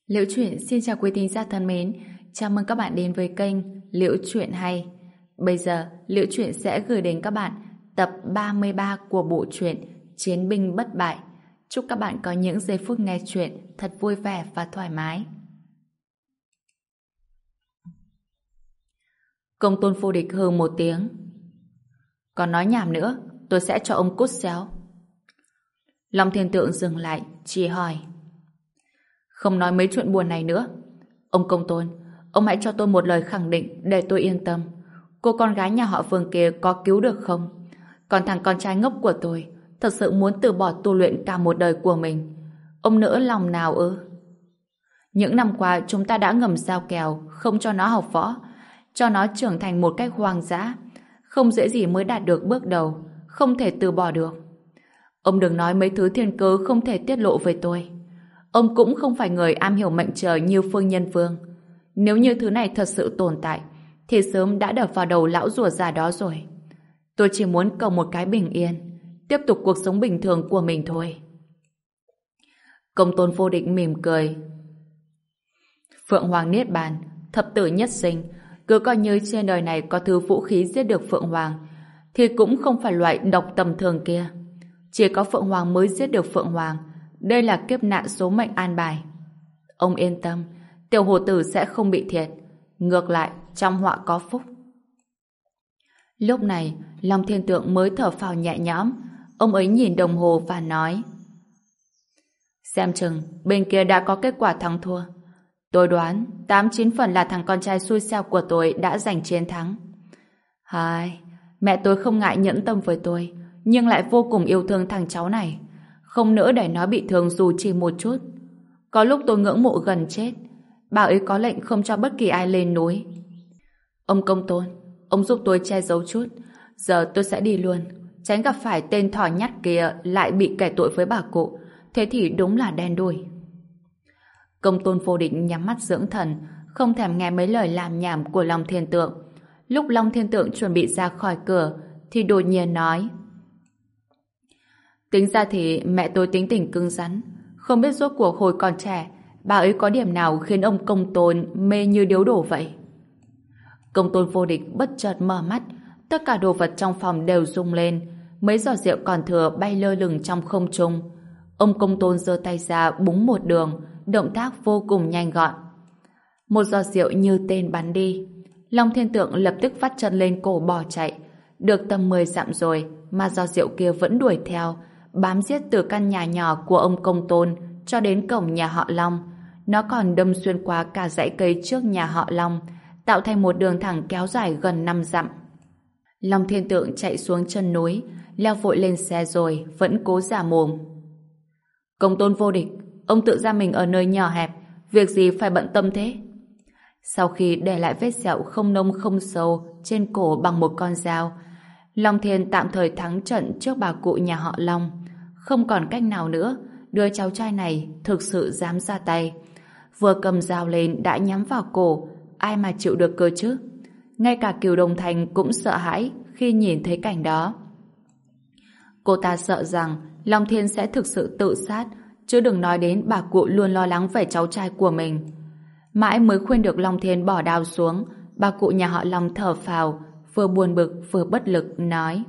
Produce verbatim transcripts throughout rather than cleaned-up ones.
Liễu Chuyện xin chào quý thính giả thân mến, chào mừng các bạn đến với kênh Liễu Chuyện Hay. Bây giờ, Liễu Chuyện sẽ gửi đến các bạn tập ba mươi ba của bộ truyện Chiến binh bất bại. Chúc các bạn có những giây phút nghe chuyện thật vui vẻ và thoải mái. Công tôn vô địch hừ một tiếng. Còn nói nhảm nữa, tôi sẽ cho ông cút xéo. Long Thiên Tượng dừng lại, chỉ hỏi. Không nói mấy chuyện buồn này nữa. Ông Công Tôn, ông hãy cho tôi một lời khẳng định để tôi yên tâm. Cô con gái nhà họ Vương kia có cứu được không? Còn thằng con trai ngốc của tôi thật sự muốn từ bỏ tu luyện cả một đời của mình. Ông nỡ lòng nào ư? Những năm qua chúng ta đã ngầm giao kèo không cho nó học võ, cho nó trưởng thành một cách hoang dã. Không dễ gì mới đạt được bước đầu, không thể từ bỏ được. Ông đừng nói mấy thứ thiên cơ không thể tiết lộ với tôi. Ông cũng không phải người am hiểu mệnh trời như Phương Nhân Vương. Nếu như thứ này thật sự tồn tại, thì sớm đã đập vào đầu lão rùa già đó rồi. Tôi chỉ muốn cầu một cái bình yên, tiếp tục cuộc sống bình thường của mình thôi. Công tôn vô địch mỉm cười. Phượng Hoàng Niết Bàn, thập tử nhất sinh, cứ coi như trên đời này có thứ vũ khí giết được Phượng Hoàng, thì cũng không phải loại độc tầm thường kia. Chỉ có Phượng Hoàng mới giết được Phượng Hoàng. Đây là kiếp nạn số mệnh an bài. Ông yên tâm, tiểu hồ tử sẽ không bị thiệt. Ngược lại, trong họa có phúc. Lúc này, Long Thiên Tượng mới thở phào nhẹ nhõm. Ông ấy nhìn đồng hồ và nói: xem chừng, bên kia đã có kết quả thắng thua. Tôi đoán, tám chín phần là thằng con trai xui xẻo của tôi đã giành chiến thắng. Hai, mẹ tôi không ngại nhẫn tâm với tôi, nhưng lại vô cùng yêu thương thằng cháu này. Không nỡ để nó bị thương dù chỉ một chút. Có lúc tôi ngưỡng mộ gần chết. Bà ấy có lệnh không cho bất kỳ ai lên núi. Ông Công Tôn, ông giúp tôi che giấu chút. Giờ tôi sẽ đi luôn, tránh gặp phải tên thỏ nhắt kia lại bị kẻ tội với bà cụ. Thế thì đúng là đen đủi. Công Tôn vô địch nhắm mắt dưỡng thần, không thèm nghe mấy lời làm nhảm của Long Thiên Tượng. Lúc Long Thiên Tượng chuẩn bị ra khỏi cửa thì đột nhiên nói: tính ra thì mẹ tôi tính tình cứng rắn. Không biết rốt cuộc hồi còn trẻ bà ấy có điểm nào khiến ông Công Tôn mê như điếu đổ vậy? Công Tôn vô địch bất chợt mở mắt. Tất cả đồ vật trong phòng đều rung lên. Mấy giọt rượu còn thừa bay lơ lửng trong không trung. Ông Công Tôn giơ tay ra búng một đường, động tác vô cùng nhanh gọn. Một giọt rượu như tên bắn đi. Long Thiên Tượng lập tức vắt chân lên cổ bỏ chạy. Được tầm mười dặm rồi mà giọt rượu kia vẫn đuổi theo, bám giết từ căn nhà nhỏ của ông Công Tôn cho đến cổng nhà họ Long. Nó còn đâm xuyên qua cả dãy cây trước nhà họ Long, tạo thành một đường thẳng kéo dài gần năm dặm. Long Thiên Tượng chạy xuống chân núi, leo vội lên xe rồi vẫn cố giả mồm. Công Tôn vô địch, ông tự ra mình ở nơi nhỏ hẹp, việc gì phải bận tâm thế? Sau khi để lại vết sẹo không nông không sâu trên cổ bằng một con dao, Long Thiên tạm thời thắng trận trước bà cụ nhà họ Long. Không còn cách nào nữa, đứa cháu trai này thực sự dám ra tay. Vừa cầm dao lên đã nhắm vào cổ, ai mà chịu được cơ chứ? Ngay cả Cửu Đồng Thành cũng sợ hãi khi nhìn thấy cảnh đó. Cô ta sợ rằng Long Thiên sẽ thực sự tự sát, chứ đừng nói đến bà cụ luôn lo lắng về cháu trai của mình. Mãi mới khuyên được Long Thiên bỏ đao xuống, bà cụ nhà họ Long thở phào, vừa buồn bực vừa bất lực nói: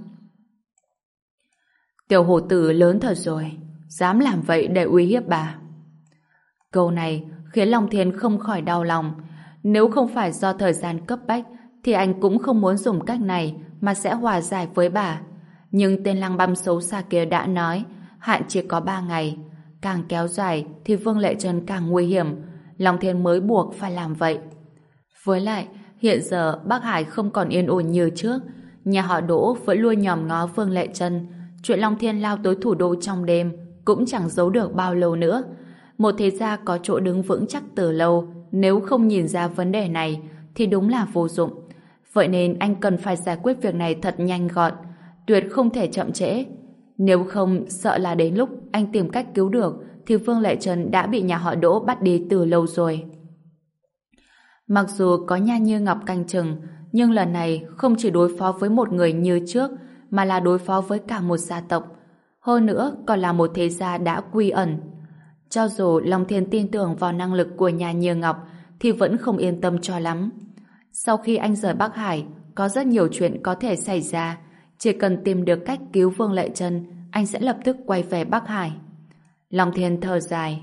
tiểu hổ tử lớn thật rồi, dám làm vậy để uy hiếp bà. Câu này khiến Long Thiên không khỏi đau lòng. Nếu không phải do thời gian cấp bách thì anh cũng không muốn dùng cách này mà sẽ hòa giải với bà. Nhưng tên lăng băm xấu xa kia đã nói hạn chỉ có ba ngày, càng kéo dài thì Vương Lệ Trân càng nguy hiểm. Long Thiên mới buộc phải làm vậy. Với lại hiện giờ Bắc Hải không còn yên ổn như trước. Nhà họ Đỗ vẫn luôn nhòm ngó Vương Lệ Trân. Chuyện Long Thiên lao tới thủ đô trong đêm cũng chẳng giấu được bao lâu nữa. Một thế gia có chỗ đứng vững chắc từ lâu, nếu không nhìn ra vấn đề này thì đúng là vô dụng. Vậy nên anh cần phải giải quyết việc này thật nhanh gọn, tuyệt không thể chậm trễ. Nếu không, sợ là đến lúc anh tìm cách cứu được thì Vương Lệ Trân đã bị nhà họ Đỗ bắt đi từ lâu rồi. Mặc dù có Nha Như Ngọc canh chừng, nhưng lần này không chỉ đối phó với một người như trước, mà là đối phó với cả một gia tộc. Hơn nữa còn là một thế gia đã quy ẩn. Cho dù Long Thiên tin tưởng vào năng lực của nhà Như Ngọc thì vẫn không yên tâm cho lắm. Sau khi anh rời Bắc Hải, có rất nhiều chuyện có thể xảy ra. Chỉ cần tìm được cách cứu Vương Lệ Trân, anh sẽ lập tức quay về Bắc Hải. Long Thiên thở dài.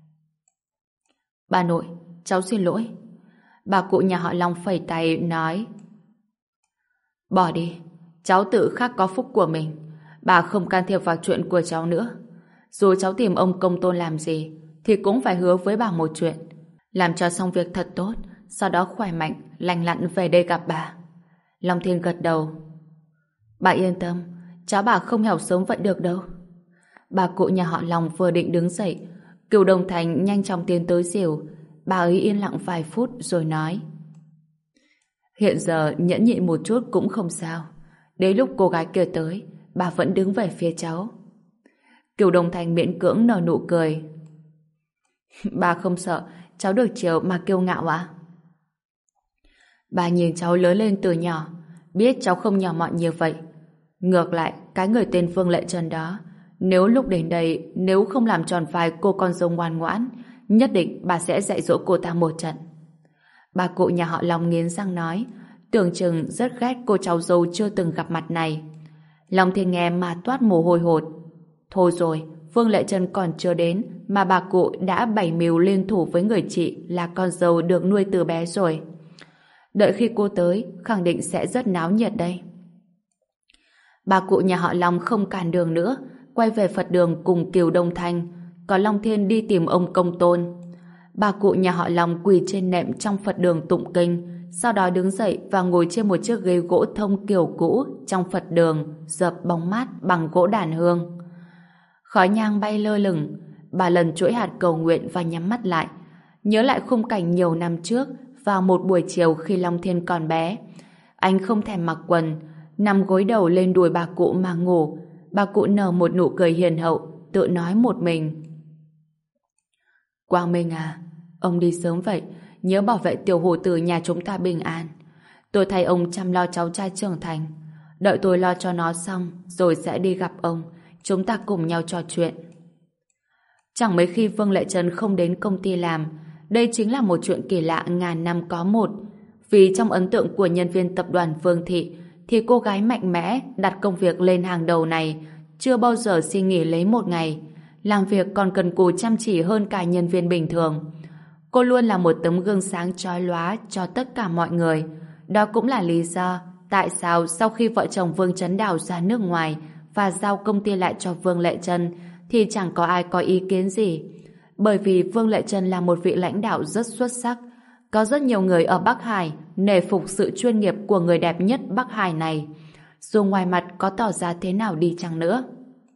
Bà nội, cháu xin lỗi. Bà cụ nhà họ Long phẩy tay nói: Bỏ đi, cháu tự khắc có phúc của mình. Bà không can thiệp vào chuyện của cháu nữa. Dù cháu tìm ông Công Tôn làm gì thì cũng phải hứa với bà một chuyện: làm cho xong việc thật tốt, sau đó khỏe mạnh, lành lặn về đây gặp bà. Long Thiên gật đầu. Bà yên tâm, cháu bà không hẻo sống vậy được đâu. Bà cụ nhà họ Long vừa định đứng dậy, Cửu Đồng Thành nhanh chóng tiến tới dìu. Bà ấy yên lặng vài phút rồi nói: Hiện giờ nhẫn nhịn một chút cũng không sao. Đến lúc cô gái kia tới, bà vẫn đứng về phía cháu. Cửu Đồng Thành miễn cưỡng nở nụ cười. Bà không sợ cháu được chiều mà kiêu ngạo à? Bà nhìn cháu lớn lên từ nhỏ, biết cháu không nhỏ mọn như vậy. Ngược lại, cái người tên Vương Lệ Trân đó, nếu lúc đến đây, nếu không làm tròn vai cô con dâu ngoan ngoãn, nhất định bà sẽ dạy dỗ cô ta một trận. Bà cụ nhà họ Long nghiến răng nói, tưởng chừng rất ghét cô cháu dâu chưa từng gặp mặt này. Long Thiên nghe mà toát mồ hôi hột. Thôi rồi, Vương Lệ Trân còn chưa đến mà bà cụ đã bày mưu liên thủ với người chị là con dâu được nuôi từ bé rồi. Đợi khi cô tới, khẳng định sẽ rất náo nhiệt đây. Bà cụ nhà họ Long không cản đường nữa, quay về Phật đường cùng Kiều Đông Thanh, còn Long Thiên đi tìm ông Công Tôn. Bà cụ nhà họ Long quỳ trên nệm trong Phật đường tụng kinh, sau đó đứng dậy và ngồi trên một chiếc ghế gỗ thông kiểu cũ trong Phật đường, dợp bóng mát bằng gỗ đàn hương. Khói nhang bay lơ lửng, bà lần chuỗi hạt cầu nguyện và nhắm mắt lại, nhớ lại khung cảnh nhiều năm trước vào một buổi chiều khi Long Thiên còn bé. Anh không thèm mặc quần, nằm gối đầu lên đùi bà cụ mà ngủ. Bà cụ nở một nụ cười hiền hậu, tự nói một mình. Quang Minh à, ông đi sớm vậy, nhớ bảo vệ tiểu hổ tử nhà chúng ta bình an. Tôi thay ông chăm lo cháu trai trưởng thành. Đợi tôi lo cho nó xong, rồi sẽ đi gặp ông. Chúng ta cùng nhau trò chuyện. Chẳng mấy khi Vương Lệ Trân không đến công ty làm. Đây chính là một chuyện kỳ lạ ngàn năm có một. Vì trong ấn tượng của nhân viên tập đoàn Vương Thị, thì cô gái mạnh mẽ đặt công việc lên hàng đầu này chưa bao giờ xin nghỉ lấy một ngày. Làm việc còn cần cù chăm chỉ hơn cả nhân viên bình thường. Cô luôn là một tấm gương sáng chói lóa cho tất cả mọi người. Đó cũng là lý do tại sao sau khi vợ chồng Vương Chấn Đào ra nước ngoài và giao công ty lại cho Vương Lệ Trân thì chẳng có ai có ý kiến gì. Bởi vì Vương Lệ Trân là một vị lãnh đạo rất xuất sắc. Có rất nhiều người ở Bắc Hải nể phục sự chuyên nghiệp của người đẹp nhất Bắc Hải này, dù ngoài mặt có tỏ ra thế nào đi chăng nữa.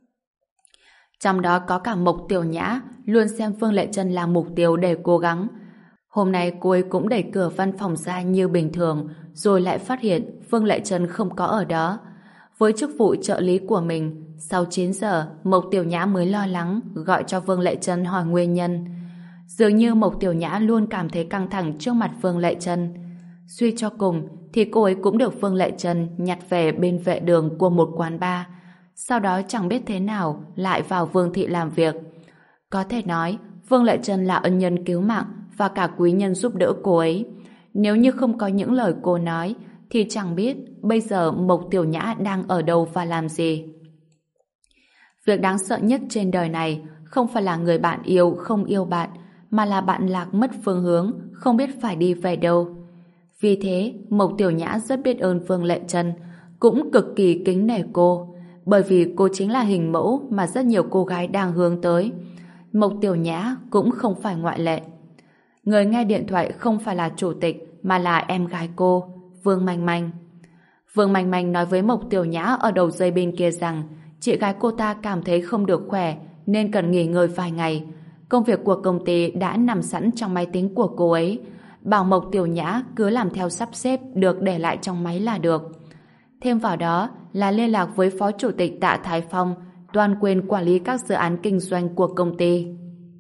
Trong đó có cả Mộc Tiểu Nhã luôn xem Vương Lệ Trân là mục tiêu để cố gắng. Hôm nay cô ấy cũng đẩy cửa văn phòng ra như bình thường, rồi lại phát hiện Vương Lệ Trân không có ở đó. Với chức vụ trợ lý của mình, sau chín giờ Mộc Tiểu Nhã mới lo lắng gọi cho Vương Lệ Trân hỏi nguyên nhân. Dường như Mộc Tiểu Nhã luôn cảm thấy căng thẳng trước mặt Vương Lệ Trân. Suy cho cùng thì cô ấy cũng được Vương Lệ Trân nhặt về bên vệ đường của một quán bar. Sau đó chẳng biết thế nào lại vào Vương Thị làm việc. Có thể nói Vương Lệ Trân là ân nhân cứu mạng và cả quý nhân giúp đỡ cô ấy. Nếu như không có những lời cô nói thì chẳng biết bây giờ Mộc Tiểu Nhã đang ở đâu và làm gì. Việc đáng sợ nhất trên đời này không phải là người bạn yêu không yêu bạn, mà là bạn lạc mất phương hướng, không biết phải đi về đâu. Vì thế, Mộc Tiểu Nhã rất biết ơn Vương Lệ Trân, cũng cực kỳ kính nể cô, bởi vì cô chính là hình mẫu mà rất nhiều cô gái đang hướng tới. Mộc Tiểu Nhã cũng không phải ngoại lệ. Người nghe điện thoại không phải là chủ tịch, mà là em gái cô, Vương Manh Manh. Vương Manh Manh nói với Mộc Tiểu Nhã ở đầu dây bên kia rằng chị gái cô ta cảm thấy không được khỏe nên cần nghỉ ngơi vài ngày. Công việc của công ty đã nằm sẵn trong máy tính của cô ấy. Bảo Mộc Tiểu Nhã cứ làm theo sắp xếp được để lại trong máy là được. Thêm vào đó là liên lạc với Phó Chủ tịch Tạ Thái Phong, toàn quyền quản lý các dự án kinh doanh của công ty.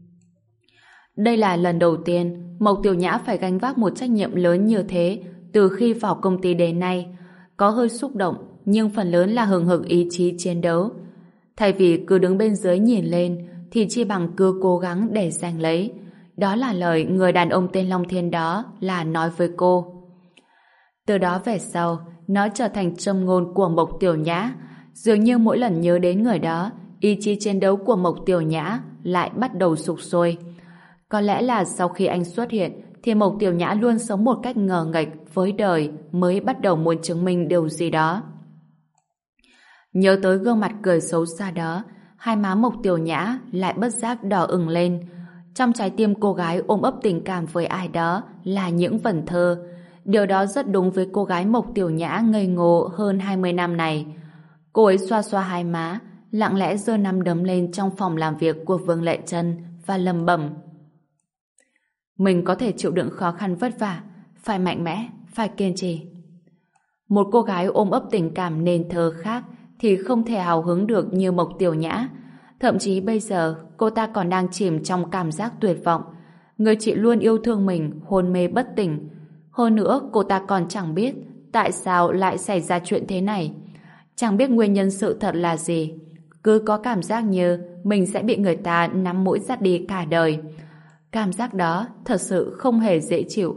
Đây là lần đầu tiên Mộc Tiểu Nhã phải gánh vác một trách nhiệm lớn như thế từ khi vào công ty đến nay. Có hơi xúc động, nhưng phần lớn là hừng hực ý chí chiến đấu. Thay vì cứ đứng bên dưới nhìn lên, thì chi bằng cứ cố gắng để giành lấy. Đó là lời người đàn ông tên Long Thiên đó là nói với cô. Từ đó về sau, nó trở thành châm ngôn của Mộc Tiểu Nhã. Dường như mỗi lần nhớ đến người đó, ý chí chiến đấu của Mộc Tiểu Nhã lại bắt đầu sục sôi. Có lẽ là sau khi anh xuất hiện, thì Mộc Tiểu Nhã luôn sống một cách ngờ nghệch với đời mới bắt đầu muốn chứng minh điều gì đó. Nhớ tới gương mặt cười xấu xa đó, hai má Mộc Tiểu Nhã lại bất giác đỏ ửng lên. Trong trái tim cô gái ôm ấp tình cảm với ai đó là những vần thơ. Điều đó rất đúng với cô gái Mộc Tiểu Nhã ngây ngô hơn hai mươi năm này. Cô ấy xoa xoa hai má, lặng lẽ giơ nắm đấm lên trong phòng làm việc của Vương Lệ Trân và lẩm bẩm: mình có thể chịu đựng khó khăn vất vả, phải mạnh mẽ, phải kiên trì. Một cô gái ôm ấp tình cảm nên thơ khác thì không thể hào hứng được như Mộc Tiểu Nhã. Thậm chí bây giờ cô ta còn đang chìm trong cảm giác tuyệt vọng. Người chị luôn yêu thương mình hôn mê bất tỉnh. Hơn nữa cô ta còn chẳng biết tại sao lại xảy ra chuyện thế này. Chẳng biết nguyên nhân sự thật là gì. Cứ có cảm giác như mình sẽ bị người ta nắm mũi dắt đi cả đời. Cảm giác đó thật sự không hề dễ chịu.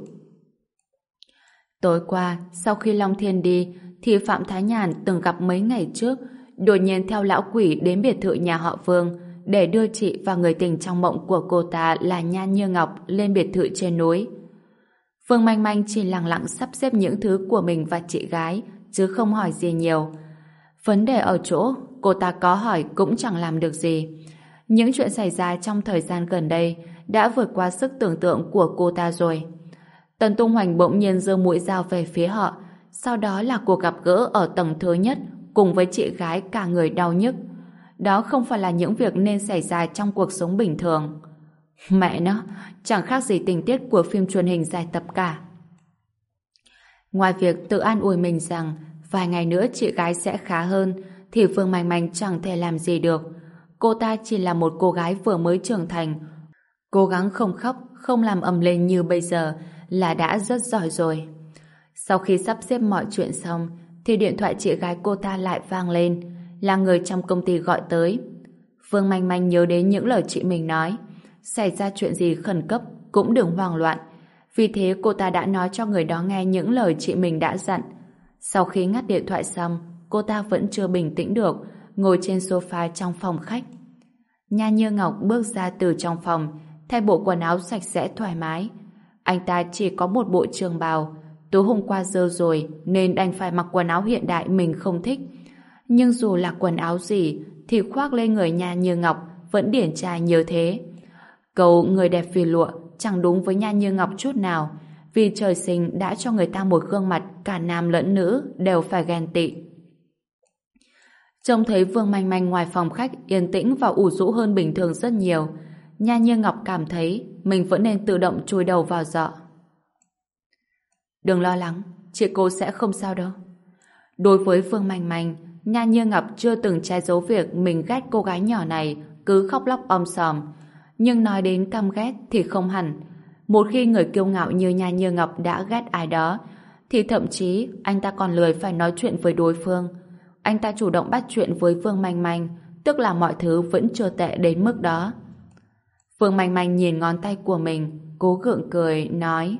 Tối qua, sau khi Long Thiên đi, thì Phạm Thái Nhàn từng gặp mấy ngày trước, đột nhiên theo lão quỷ đến biệt thự nhà họ Vương để đưa chị và người tình trong mộng của cô ta là Nhan Như Ngọc lên biệt thự trên núi. Vương Manh Manh chỉ lặng lặng sắp xếp những thứ của mình và chị gái, chứ không hỏi gì nhiều. Vấn đề ở chỗ, cô ta có hỏi cũng chẳng làm được gì. Những chuyện xảy ra trong thời gian gần đây đã vượt qua sức tưởng tượng của cô ta rồi. Tần Tung Hoành bỗng nhiên giơ mũi dao về phía họ, sau đó là cuộc gặp gỡ ở tầng thứ nhất cùng với chị gái cả người đau nhức. Đó không phải là những việc nên xảy ra trong cuộc sống bình thường. Mẹ nó, chẳng khác gì tình tiết của phim truyền hình dài tập cả. Ngoài việc tự an ủi mình rằng vài ngày nữa chị gái sẽ khá hơn, thì Phương Manh Manh chẳng thể làm gì được. Cô ta chỉ là một cô gái vừa mới trưởng thành. Cố gắng không khóc, không làm ầm lên như bây giờ là đã rất giỏi rồi. Sau khi sắp xếp mọi chuyện xong, thì điện thoại chị gái cô ta lại vang lên, là người trong công ty gọi tới. Phương Manh Manh nhớ đến những lời chị mình nói, xảy ra chuyện gì khẩn cấp cũng đừng hoang loạn. Vì thế cô ta đã nói cho người đó nghe những lời chị mình đã dặn. Sau khi ngắt điện thoại xong, cô ta vẫn chưa bình tĩnh được, ngồi trên sofa trong phòng khách. Nhan Như Ngọc bước ra từ trong phòng, thay bộ quần áo sạch sẽ thoải mái. Anh ta chỉ có một bộ trường bào, tối hôm qua dơ rồi nên đành phải mặc quần áo hiện đại mình không thích. Nhưng dù là quần áo gì thì khoác lên người Nhan Như Ngọc vẫn điển trai như thế. Câu người đẹp vì lụa chẳng đúng với Nhan Như Ngọc chút nào, vì trời sinh đã cho người ta một gương mặt cả nam lẫn nữ đều phải ghen tị. Trông thấy Vương Manh Manh ngoài phòng khách yên tĩnh và ủ rũ hơn bình thường rất nhiều, Nhan Như Ngọc cảm thấy mình vẫn nên tự động chui đầu vào giọ. Đừng lo lắng, chị cô sẽ không sao đâu. Đối với Vương Manh Manh, Nhan Như Ngọc chưa từng che giấu việc mình ghét cô gái nhỏ này cứ khóc lóc om sòm. Nhưng nói đến căm ghét thì không hẳn. Một khi người kiêu ngạo như Nhan Như Ngọc đã ghét ai đó, thì thậm chí anh ta còn lười phải nói chuyện với đối phương. Anh ta chủ động bắt chuyện với Vương Manh Manh, tức là mọi thứ vẫn chưa tệ đến mức đó. Vương Manh Manh nhìn ngón tay của mình, cố gượng cười, nói: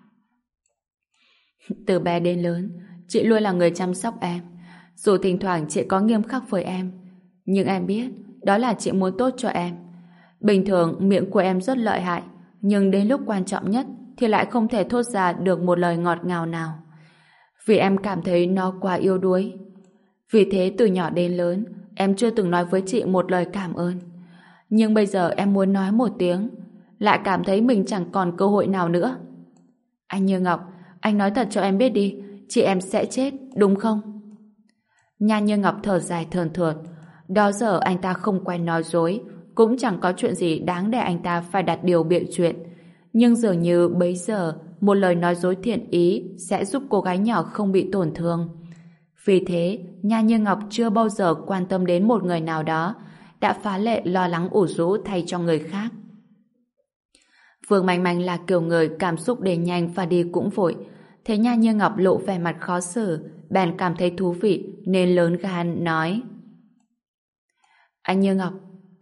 từ bé đến lớn, chị luôn là người chăm sóc em. Dù thỉnh thoảng chị có nghiêm khắc với em, nhưng em biết đó là chị muốn tốt cho em. Bình thường miệng của em rất lợi hại, nhưng đến lúc quan trọng nhất thì lại không thể thốt ra được một lời ngọt ngào nào. Vì em cảm thấy nó quá yếu đuối. Vì thế từ nhỏ đến lớn, em chưa từng nói với chị một lời cảm ơn. Nhưng bây giờ em muốn nói một tiếng, lại cảm thấy mình chẳng còn cơ hội nào nữa. Anh Như Ngọc, anh nói thật cho em biết đi, chị em sẽ chết, đúng không? Nhan Như Ngọc thở dài thườn thượt. Đó giờ anh ta không quen nói dối, cũng chẳng có chuyện gì đáng để anh ta phải đặt điều biện chuyện. Nhưng dường như bấy giờ, một lời nói dối thiện ý sẽ giúp cô gái nhỏ không bị tổn thương. Vì thế, Nhan Như Ngọc chưa bao giờ quan tâm đến một người nào đó, đã phá lệ lo lắng ủ rũ thay cho người khác. Vương Manh Manh là kiểu người cảm xúc đến nhanh và đi cũng vội. Thấy Nhan Như Ngọc lộ vẻ mặt khó xử, bèn cảm thấy thú vị nên lớn gan nói: anh Như Ngọc,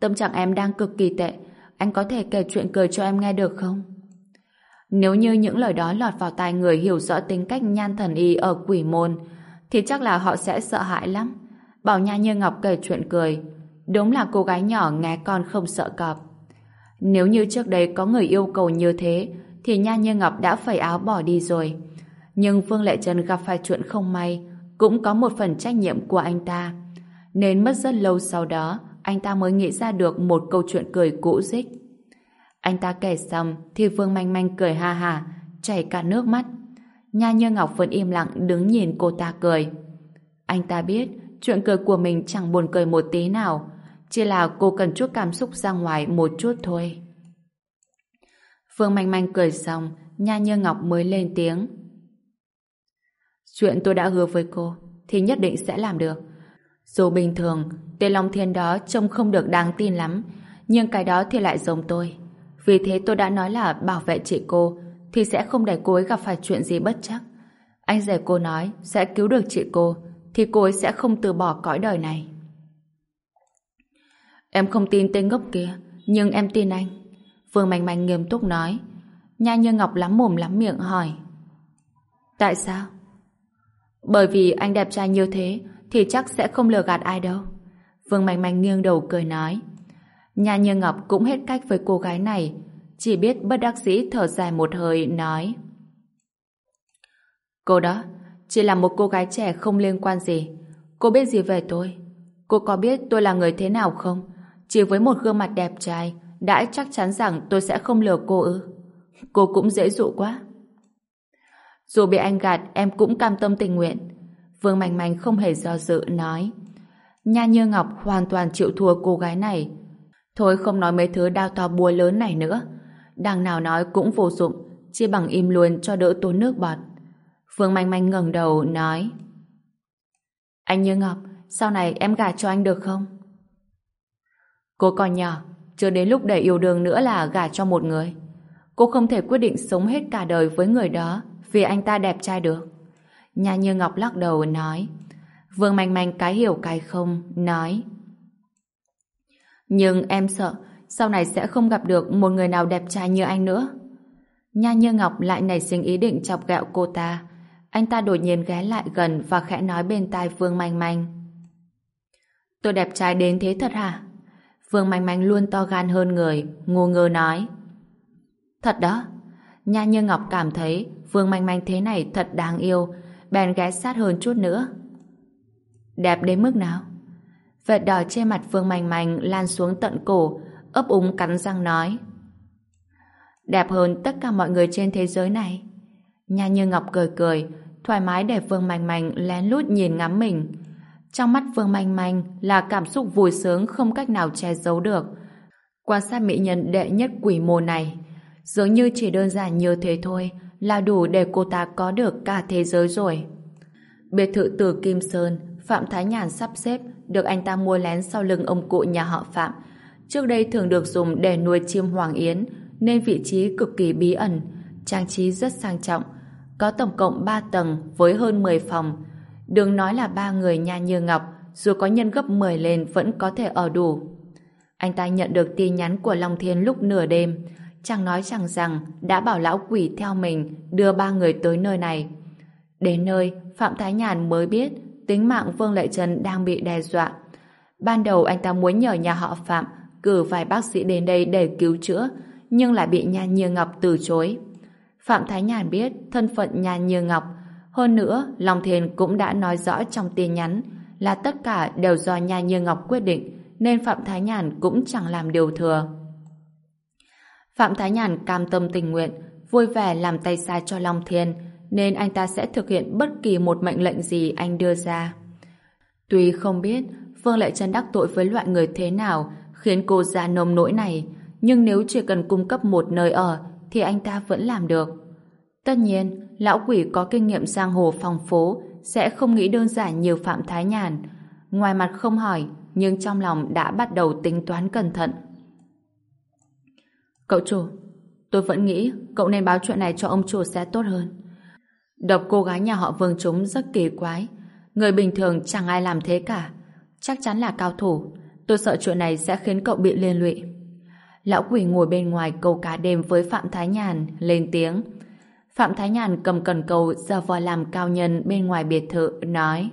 tâm trạng em đang cực kỳ tệ. Anh có thể kể chuyện cười cho em nghe được không? Nếu như những lời đó lọt vào tai người hiểu rõ tính cách Nhan Thần Y ở Quỷ Môn, thì chắc là họ sẽ sợ hãi lắm. Bảo Nha Như Ngọc kể chuyện cười. Đúng là cô gái nhỏ nghe con không sợ cọp. Nếu như trước đây có người yêu cầu như thế, thì Nha Như Ngọc đã phải áo bỏ đi rồi. Nhưng Vương Lệ Trân gặp phải chuyện không may, cũng có một phần trách nhiệm của anh ta. Nên mất rất lâu sau đó, anh ta mới nghĩ ra được một câu chuyện cười cũ rích. Anh ta kể xong, thì Vương Manh Manh cười ha ha, chảy cả nước mắt. Nha Như Ngọc vẫn im lặng đứng nhìn cô ta cười. Anh ta biết, chuyện cười của mình chẳng buồn cười một tí nào, chỉ là cô cần chút cảm xúc ra ngoài một chút thôi. Vương Manh Manh cười xong, Nha Như Ngọc mới lên tiếng. Chuyện tôi đã hứa với cô thì nhất định sẽ làm được. Dù bình thường tên Long Thiên đó trông không được đáng tin lắm, nhưng cái đó thì lại giống tôi. Vì thế tôi đã nói là bảo vệ chị cô thì sẽ không để cô ấy gặp phải chuyện gì bất trắc. Anh rể cô nói sẽ cứu được chị cô, thì cô ấy sẽ không từ bỏ cõi đời này. Em không tin tên ngốc kia, nhưng em tin anh. Vương Manh Manh nghiêm túc nói. Nha Như Ngọc lắm mồm lắm miệng hỏi. Tại sao? Bởi vì anh đẹp trai như thế thì chắc sẽ không lừa gạt ai đâu. Vương Manh Manh nghiêng đầu cười nói. Nha Như Ngọc cũng hết cách với cô gái này, chỉ biết bất đắc dĩ thở dài một hơi nói. Cô đó chỉ là một cô gái trẻ không liên quan gì. Cô biết gì về tôi? Cô có biết tôi là người thế nào không? Chỉ với một gương mặt đẹp trai đã chắc chắn rằng tôi sẽ không lừa cô ư? Cô cũng dễ dụ quá. Dù bị anh gạt em cũng cam tâm tình nguyện. Vương Manh Manh không hề do dự nói. Nha Như Ngọc hoàn toàn chịu thua cô gái này. Thôi không nói mấy thứ đao to búa lớn này nữa. Đằng nào nói cũng vô dụng, chỉ bằng im luôn cho đỡ tốn nước bọt. Vương Manh Manh ngẩng đầu nói. Anh Như Ngọc, sau này em gả cho anh được không? Cô còn nhỏ, chưa đến lúc để yêu đương nữa là gả cho một người. Cô không thể quyết định sống hết cả đời với người đó vì anh ta đẹp trai được. Nha Như Ngọc lắc đầu nói. Vương Manh Manh cái hiểu cái không nói. Nhưng em sợ sau này sẽ không gặp được một người nào đẹp trai như anh nữa. Nha Như Ngọc lại nảy sinh ý định chọc ghẹo cô ta. Anh ta đột nhiên ghé lại gần và khẽ nói bên tai Vương Manh Manh. Tôi đẹp trai đến thế thật hả? Vương Manh Manh luôn to gan hơn người, ngu ngơ nói. Thật đó. Nha Như Ngọc cảm thấy Vương Manh Manh thế này thật đáng yêu, bèn ghé sát hơn chút nữa. Đẹp đến mức nào? Vệt đỏ trên mặt Vương Manh Manh lan xuống tận cổ, ấp úng cắn răng nói. Đẹp hơn tất cả mọi người trên thế giới này. Nha Như Ngọc cười cười, thoải mái để Vương Manh Manh lén lút nhìn ngắm mình. Trong mắt Vương Manh Manh là cảm xúc vui sướng không cách nào che giấu được. Quan sát mỹ nhân đệ nhất Quỷ Môn này, dường như chỉ đơn giản như thế thôi là đủ để cô ta có được cả thế giới rồi. Biệt thự từ Kim Sơn, Phạm Thái Nhàn sắp xếp được anh ta mua lén sau lưng ông cụ nhà họ Phạm. Trước đây thường được dùng để nuôi chim hoàng yến, nên vị trí cực kỳ bí ẩn, trang trí rất sang trọng, có tổng cộng ba tầng với hơn mười phòng. Đừng nói là ba người Nha Như Ngọc, dù có nhân gấp mười lên vẫn có thể ở đủ. Anh ta nhận được tin nhắn của Long Thiên lúc nửa đêm, chẳng nói chẳng rằng đã bảo lão quỷ theo mình đưa ba người tới nơi này. Đến nơi, Phạm Thái Nhàn mới biết tính mạng Vương Lệ Trân đang bị đe dọa. Ban đầu anh ta muốn nhờ nhà họ Phạm cử vài bác sĩ đến đây để cứu chữa, nhưng lại bị Nha Như Ngọc từ chối. Phạm Thái Nhàn biết thân phận Nha Như Ngọc, hơn nữa Long Thiên cũng đã nói rõ trong tin nhắn là tất cả đều do Nha Như Ngọc quyết định, nên Phạm Thái Nhàn cũng chẳng làm điều thừa. Phạm Thái Nhàn cam tâm tình nguyện, vui vẻ làm tay sai cho Long Thiên, nên anh ta sẽ thực hiện bất kỳ một mệnh lệnh gì anh đưa ra. Tuy không biết Vương Lệ Trân đắc tội với loại người thế nào khiến cô ra nông nỗi này, nhưng nếu chỉ cần cung cấp một nơi ở thì anh ta vẫn làm được. Tất nhiên, lão quỷ có kinh nghiệm giang hồ phong phú, sẽ không nghĩ đơn giản như Phạm Thái Nhàn. Ngoài mặt không hỏi, nhưng trong lòng đã bắt đầu tính toán cẩn thận. Cậu chủ, tôi vẫn nghĩ cậu nên báo chuyện này cho ông chủ sẽ tốt hơn. Độc cô gái nhà họ Vương chúng rất kỳ quái. Người bình thường chẳng ai làm thế cả. Chắc chắn là cao thủ. Tôi sợ chuyện này sẽ khiến cậu bị liên lụy. Lão quỷ ngồi bên ngoài câu cá đêm với Phạm Thái Nhàn lên tiếng. Phạm Thái Nhàn cầm cần câu ra vò làm cao nhân bên ngoài biệt thự, nói: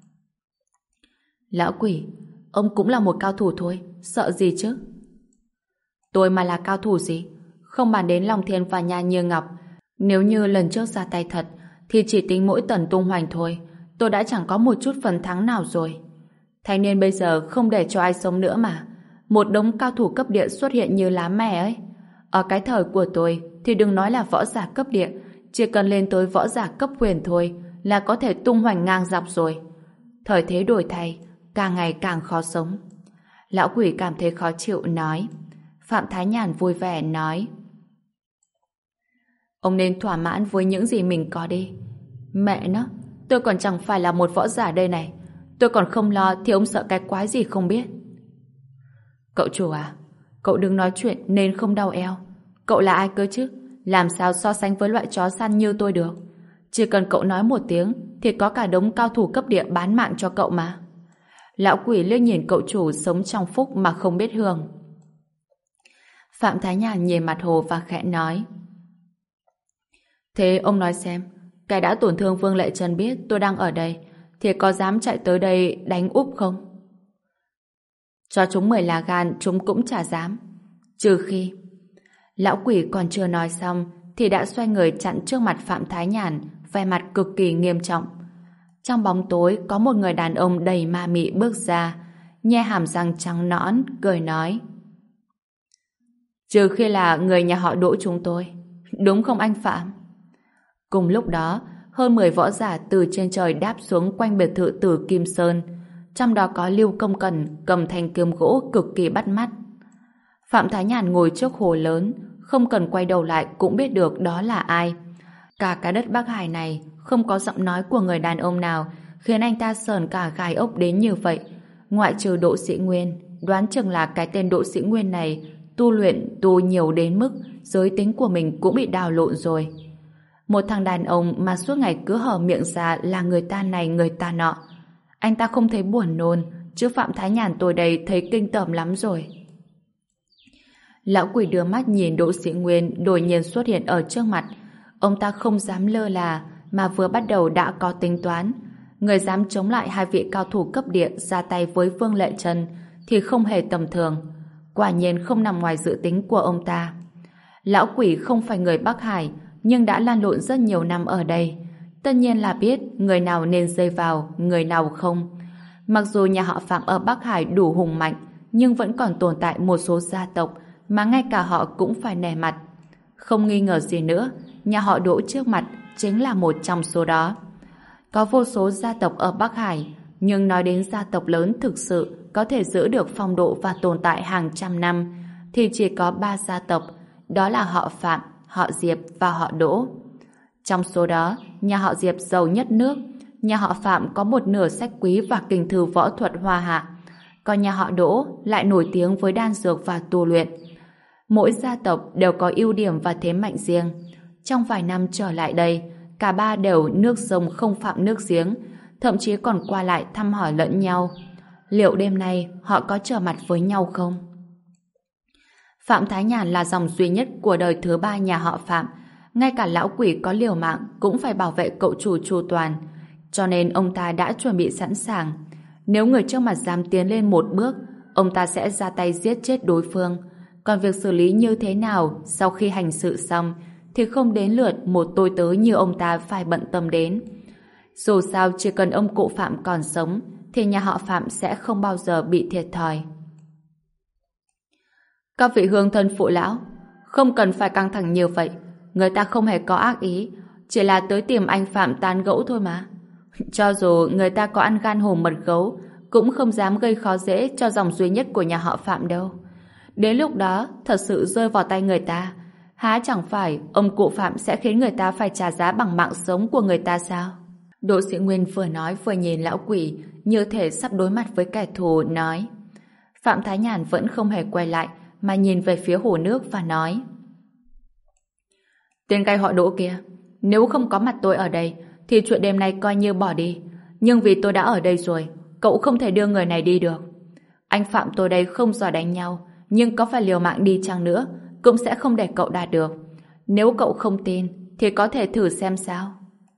Lão quỷ, ông cũng là một cao thủ thôi, sợ gì chứ? Tôi mà là cao thủ gì? Không bàn đến Long Thiên và Nha Như Ngọc, nếu như lần trước ra tay thật thì chỉ tính mỗi tần tung hoành thôi, tôi đã chẳng có một chút phần thắng nào rồi. Thanh niên bây giờ không để cho ai sống nữa mà. Một đống cao thủ cấp địa xuất hiện như lá mè ấy. Ở cái thời của tôi thì đừng nói là võ giả cấp địa, chỉ cần lên tới võ giả cấp huyền thôi là có thể tung hoành ngang dọc rồi. Thời thế đổi thay, càng ngày càng khó sống. Lão quỷ cảm thấy khó chịu, nói. Phạm Thái Nhàn vui vẻ nói: Ông nên thỏa mãn với những gì mình có đi. Mẹ nó, tôi còn chẳng phải là một võ giả đây này. Tôi còn không lo thì ông sợ cái quái gì không biết. Cậu chủ à, cậu đừng nói chuyện nên không đau eo. Cậu là ai cơ chứ? Làm sao so sánh với loại chó săn như tôi được? Chỉ cần cậu nói một tiếng thì có cả đống cao thủ cấp địa bán mạng cho cậu mà. Lão quỷ liếc nhìn cậu chủ sống trong phúc mà không biết hưởng. Phạm Thái Nhàn nhìn mặt hồ và khẽ nói: Thế ông nói xem, cái đã tổn thương Vương Lệ Trân biết tôi đang ở đây thì có dám chạy tới đây đánh úp không? Cho chúng mười lá gan chúng cũng chả dám. Trừ khi... Lão quỷ còn chưa nói xong thì đã xoay người chặn trước mặt Phạm Thái Nhàn, vẻ mặt cực kỳ nghiêm trọng. Trong bóng tối có một người đàn ông đầy ma mị bước ra, nhe hàm răng trắng nõn, cười nói: Trừ khi là người nhà họ Đỗ chúng tôi. Đúng không anh Phạm? Cùng lúc đó, hơn mười võ giả từ trên trời đáp xuống quanh biệt thự Tử Kim Sơn. Trong đó có Lưu Công Cẩn cầm thanh kiếm gỗ cực kỳ bắt mắt. Phạm Thái Nhàn ngồi trước hồ lớn, không cần quay đầu lại cũng biết được đó là ai. Cả cái đất Bắc Hải này không có giọng nói của người đàn ông nào khiến anh ta sởn cả gai ốc đến như vậy. Ngoại trừ Đỗ Sĩ Nguyên, đoán chừng là cái tên Đỗ Sĩ Nguyên này tu luyện tu nhiều đến mức giới tính của mình cũng bị đào lộn rồi. Một thằng đàn ông mà suốt ngày cứ hở miệng ra là người ta này người ta nọ. Anh ta không thấy buồn nôn, chứ Phạm Thái Nhàn tôi đây thấy kinh tởm lắm rồi. Lão quỷ đưa mắt nhìn Đỗ Sĩ Nguyên đột nhiên xuất hiện ở trước mặt. Ông ta không dám lơ là, mà vừa bắt đầu đã có tính toán. Người dám chống lại hai vị cao thủ cấp địa ra tay với Vương Lệ Trân thì không hề tầm thường. Quả nhiên không nằm ngoài dự tính của ông ta. Lão quỷ không phải người Bắc Hải, nhưng đã lan lộn rất nhiều năm ở đây. Tất nhiên là biết người nào nên dây vào, người nào không. Mặc dù nhà họ Phạm ở Bắc Hải đủ hùng mạnh, nhưng vẫn còn tồn tại một số gia tộc mà ngay cả họ cũng phải nể mặt. Không nghi ngờ gì nữa, nhà họ Đỗ trước mặt chính là một trong số đó. Có vô số gia tộc ở Bắc Hải, nhưng nói đến gia tộc lớn thực sự có thể giữ được phong độ và tồn tại hàng trăm năm thì chỉ có ba gia tộc, đó là họ Phạm, họ Diệp và họ Đỗ. Trong số đó, nhà họ Diệp giàu nhất nước, nhà họ Phạm có một nửa sách quý và kinh thư võ thuật hoa hạ, còn nhà họ Đỗ lại nổi tiếng với đan dược và tu luyện. Mỗi gia tộc đều có ưu điểm và thế mạnh riêng. Trong vài năm trở lại đây, cả ba đều nước sông không phạm nước giếng, thậm chí còn qua lại thăm hỏi lẫn nhau. Liệu đêm nay họ có trở mặt với nhau không? Phạm Thái Nhàn là dòng duy nhất của đời thứ ba nhà họ Phạm. Ngay cả lão quỷ có liều mạng cũng phải bảo vệ cậu chủ chu toàn. Cho nên ông ta đã chuẩn bị sẵn sàng. Nếu người trước mặt dám tiến lên một bước, ông ta sẽ ra tay giết chết đối phương. Còn việc xử lý như thế nào sau khi hành sự xong thì không đến lượt một tôi tớ như ông ta phải bận tâm đến. Dù sao chỉ cần ông cụ Phạm còn sống thì nhà họ Phạm sẽ không bao giờ bị thiệt thòi. Các vị hương thân phụ lão, không cần phải căng thẳng nhiều vậy. Người ta không hề có ác ý, chỉ là tới tìm anh Phạm tán gẫu thôi mà. Cho dù người ta có ăn gan hùm mật gấu, cũng không dám gây khó dễ cho dòng duy nhất của nhà họ Phạm đâu. Đến lúc đó, thật sự rơi vào tay người ta, há chẳng phải ông cụ Phạm sẽ khiến người ta phải trả giá bằng mạng sống của người ta sao? Đỗ Sĩ Nguyên vừa nói vừa nhìn lão quỷ, như thể sắp đối mặt với kẻ thù, nói. Phạm Thái Nhàn vẫn không hề quay lại, mà nhìn về phía hồ nước và nói. Tên cai họ Đỗ kia, nếu không có mặt tôi ở đây, thì chuyện đêm nay coi như bỏ đi. Nhưng vì tôi đã ở đây rồi, cậu không thể đưa người này đi được. Anh Phạm tôi đây không giỏi đánh nhau, nhưng có phải liều mạng đi chăng nữa cũng sẽ không để cậu đạt được. Nếu cậu không tin thì có thể thử xem sao.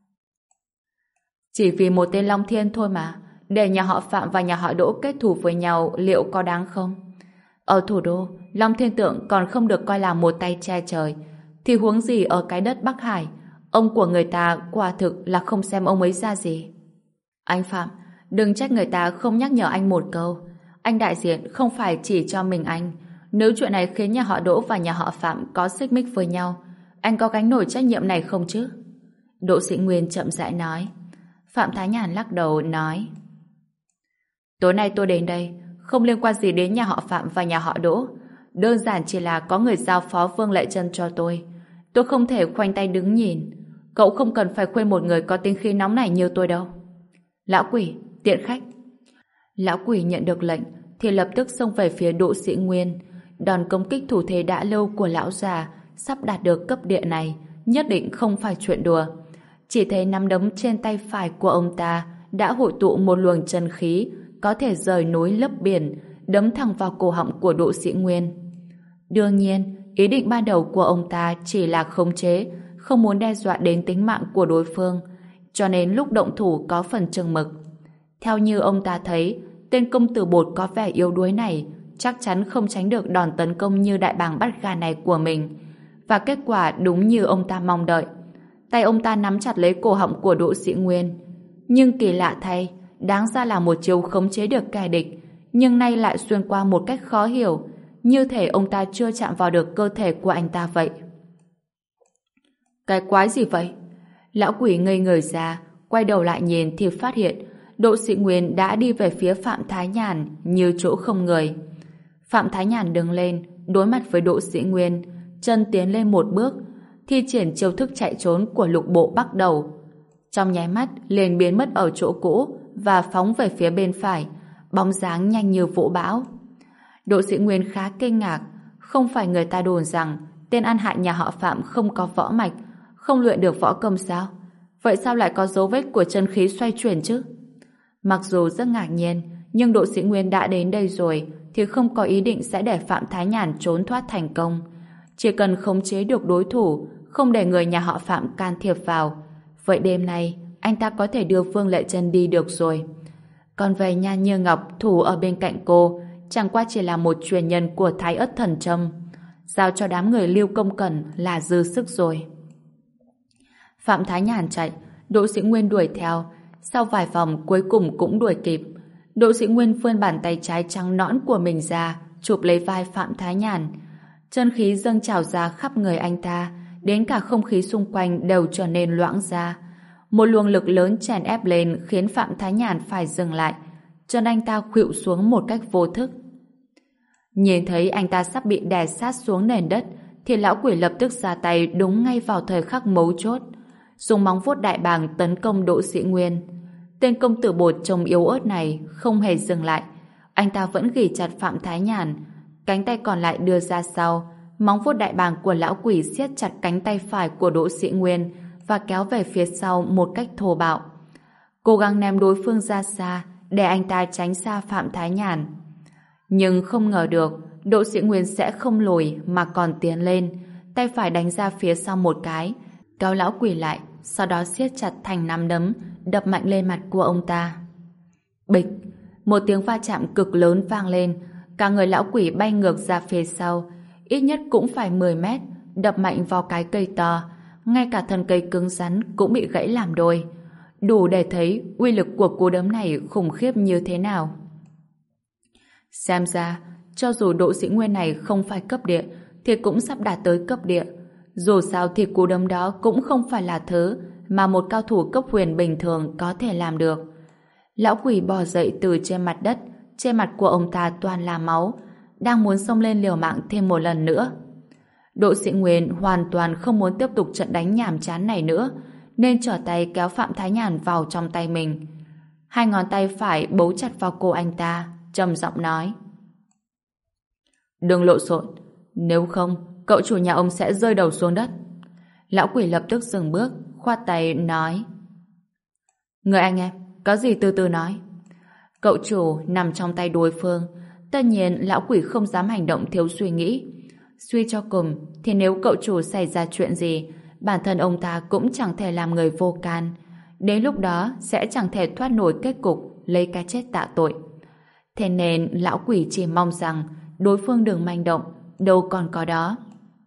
Chỉ vì một tên Long Thiên thôi mà, để nhà họ Phạm và nhà họ Đỗ kết thù với nhau liệu có đáng không? Ở thủ đô, Long Thiên Tượng còn không được coi là một tay che trời, thì huống gì ở cái đất Bắc Hải. Ông của người ta quả thực là không xem ông ấy ra gì. Anh Phạm, đừng trách người ta không nhắc nhở anh một câu. Anh đại diện không phải chỉ cho mình anh. Nếu chuyện này khiến nhà họ Đỗ và nhà họ Phạm có xích mích với nhau, anh có gánh nổi trách nhiệm này không chứ? Đỗ Sĩ Nguyên chậm rãi nói. Phạm Thái Nhàn lắc đầu nói: tối nay tôi đến đây không liên quan gì đến nhà họ Phạm và nhà họ Đỗ. Đơn giản chỉ là có người giao phó Vương Lệ Trân cho tôi. Tôi không thể khoanh tay đứng nhìn. Cậu không cần phải khuyên một người có tính khí nóng này như tôi đâu. Lão Quỷ, tiện khách. Lão Quỷ nhận được lệnh thì lập tức xông về phía Đỗ Sĩ Nguyên. Đòn công kích thủ thế đã lâu của lão già sắp đạt được cấp địa này nhất định không phải chuyện đùa. Chỉ thấy nắm đấm trên tay phải của ông ta đã hội tụ một luồng chân khí có thể rời núi lấp biển, đấm thẳng vào cổ họng của Đỗ Sĩ Nguyên. Đương nhiên, ý định ban đầu của ông ta chỉ là khống chế, không muốn đe dọa đến tính mạng của đối phương, cho nên lúc động thủ có phần chừng mực. Theo như ông ta thấy, tên công tử bột có vẻ yếu đuối này chắc chắn không tránh được đòn tấn công như đại bàng bắt gà này của mình. Và kết quả đúng như ông ta mong đợi. Tay ông ta nắm chặt lấy cổ họng của Đỗ Sĩ Nguyên. Nhưng kỳ lạ thay, đáng ra là một chiêu khống chế được kẻ địch, nhưng nay lại xuyên qua một cách khó hiểu, như thể ông ta chưa chạm vào được cơ thể của anh ta vậy. Cái quái gì vậy? Lão Quỷ ngây người ra, quay đầu lại nhìn thì phát hiện Đỗ Sĩ Nguyên đã đi về phía Phạm Thái Nhàn như chỗ không người. Phạm Thái Nhàn đứng lên, đối mặt với Đỗ Sĩ Nguyên, chân tiến lên một bước, thi triển chiêu thức chạy trốn của Lục Bộ Bắc Đầu. Trong nháy mắt liền biến mất ở chỗ cũ và phóng về phía bên phải, bóng dáng nhanh như vũ bão. Đỗ Sĩ Nguyên khá kinh ngạc, không phải người ta đồn rằng tên ăn hại nhà họ Phạm không có võ mạch, không luyện được võ công sao? Vậy sao lại có dấu vết của chân khí xoay chuyển chứ? Mặc dù rất ngạc nhiên, nhưng Đỗ Sĩ Nguyên đã đến đây rồi thì không có ý định sẽ để Phạm Thái Nhàn trốn thoát thành công. Chỉ cần khống chế được đối thủ, không để người nhà họ Phạm can thiệp vào, vậy đêm nay anh ta có thể đưa Vương Lệ Trân đi được rồi. Còn về Nha Như Ngọc thủ ở bên cạnh cô, chẳng qua chỉ là một truyền nhân của Thái Ất Thần Trâm, giao cho đám người Lưu Công Cẩn là dư sức rồi. Phạm Thái Nhàn chạy, Đỗ Sĩ Nguyên đuổi theo, sau vài vòng cuối cùng cũng đuổi kịp. Đỗ Sĩ Nguyên vươn bàn tay trái trắng nõn của mình ra, chụp lấy vai Phạm Thái Nhàn. Chân khí dâng trào ra khắp người anh ta, đến cả không khí xung quanh đều trở nên loãng ra. Một luồng lực lớn chèn ép lên khiến Phạm Thái Nhàn phải dừng lại. Chân anh ta khuỵu xuống một cách vô thức. Nhìn thấy anh ta sắp bị đè sát xuống nền đất, thì lão quỷ lập tức ra tay đúng ngay vào thời khắc mấu chốt, dùng móng vuốt đại bàng tấn công Đỗ Sĩ Nguyên. Tên công tử bột trông yếu ớt này không hề dừng lại, anh ta vẫn ghì chặt Phạm Thái Nhàn, cánh tay còn lại đưa ra sau, móng vuốt đại bàng của lão quỷ siết chặt cánh tay phải của Đỗ Sĩ Nguyên và kéo về phía sau một cách thô bạo, cố gắng ném đối phương ra xa để anh ta tránh xa Phạm Thái Nhàn. Nhưng không ngờ được Đỗ Sĩ Nguyên sẽ không lùi mà còn tiến lên, tay phải đánh ra phía sau một cái, kéo lão quỷ lại, sau đó siết chặt thành nắm đấm, đập mạnh lên mặt của ông ta. Bịch! Một tiếng va chạm cực lớn vang lên, cả người lão quỷ bay ngược ra phía sau, ít nhất cũng phải mười mét, đập mạnh vào cái cây to, ngay cả thân cây cứng rắn cũng bị gãy làm đôi. Đủ để thấy uy lực của cú đấm này khủng khiếp như thế nào. Xem ra, cho dù Đỗ Sĩ Nguyên này không phải cấp địa, thì cũng sắp đạt tới cấp địa. Dù sao thì cú đấm đó cũng không phải là thứ mà một cao thủ cấp huyền bình thường có thể làm được. Lão quỷ bò dậy từ trên mặt đất, trên mặt của ông ta toàn là máu, đang muốn xông lên liều mạng thêm một lần nữa. Đỗ Sĩ Nguyên hoàn toàn không muốn tiếp tục trận đánh nhàm chán này nữa, nên trở tay kéo Phạm Thái Nhàn vào trong tay mình. Hai ngón tay phải bấu chặt vào cổ anh ta, trầm giọng nói: đừng lộn xộn, nếu không cậu chủ nhà ông sẽ rơi đầu xuống đất. Lão quỷ lập tức dừng bước, khoát tay nói: người anh em, có gì từ từ nói. Cậu chủ nằm trong tay đối phương, Tất nhiên lão quỷ không dám hành động thiếu suy nghĩ. Suy cho cùng thì nếu cậu chủ xảy ra chuyện gì, bản thân ông ta cũng chẳng thể làm người vô can. Đến lúc đó sẽ chẳng thể thoát nổi kết cục lấy cái chết tạ tội. Thế nên lão quỷ chỉ mong rằng đối phương đừng manh động, đâu còn có đó.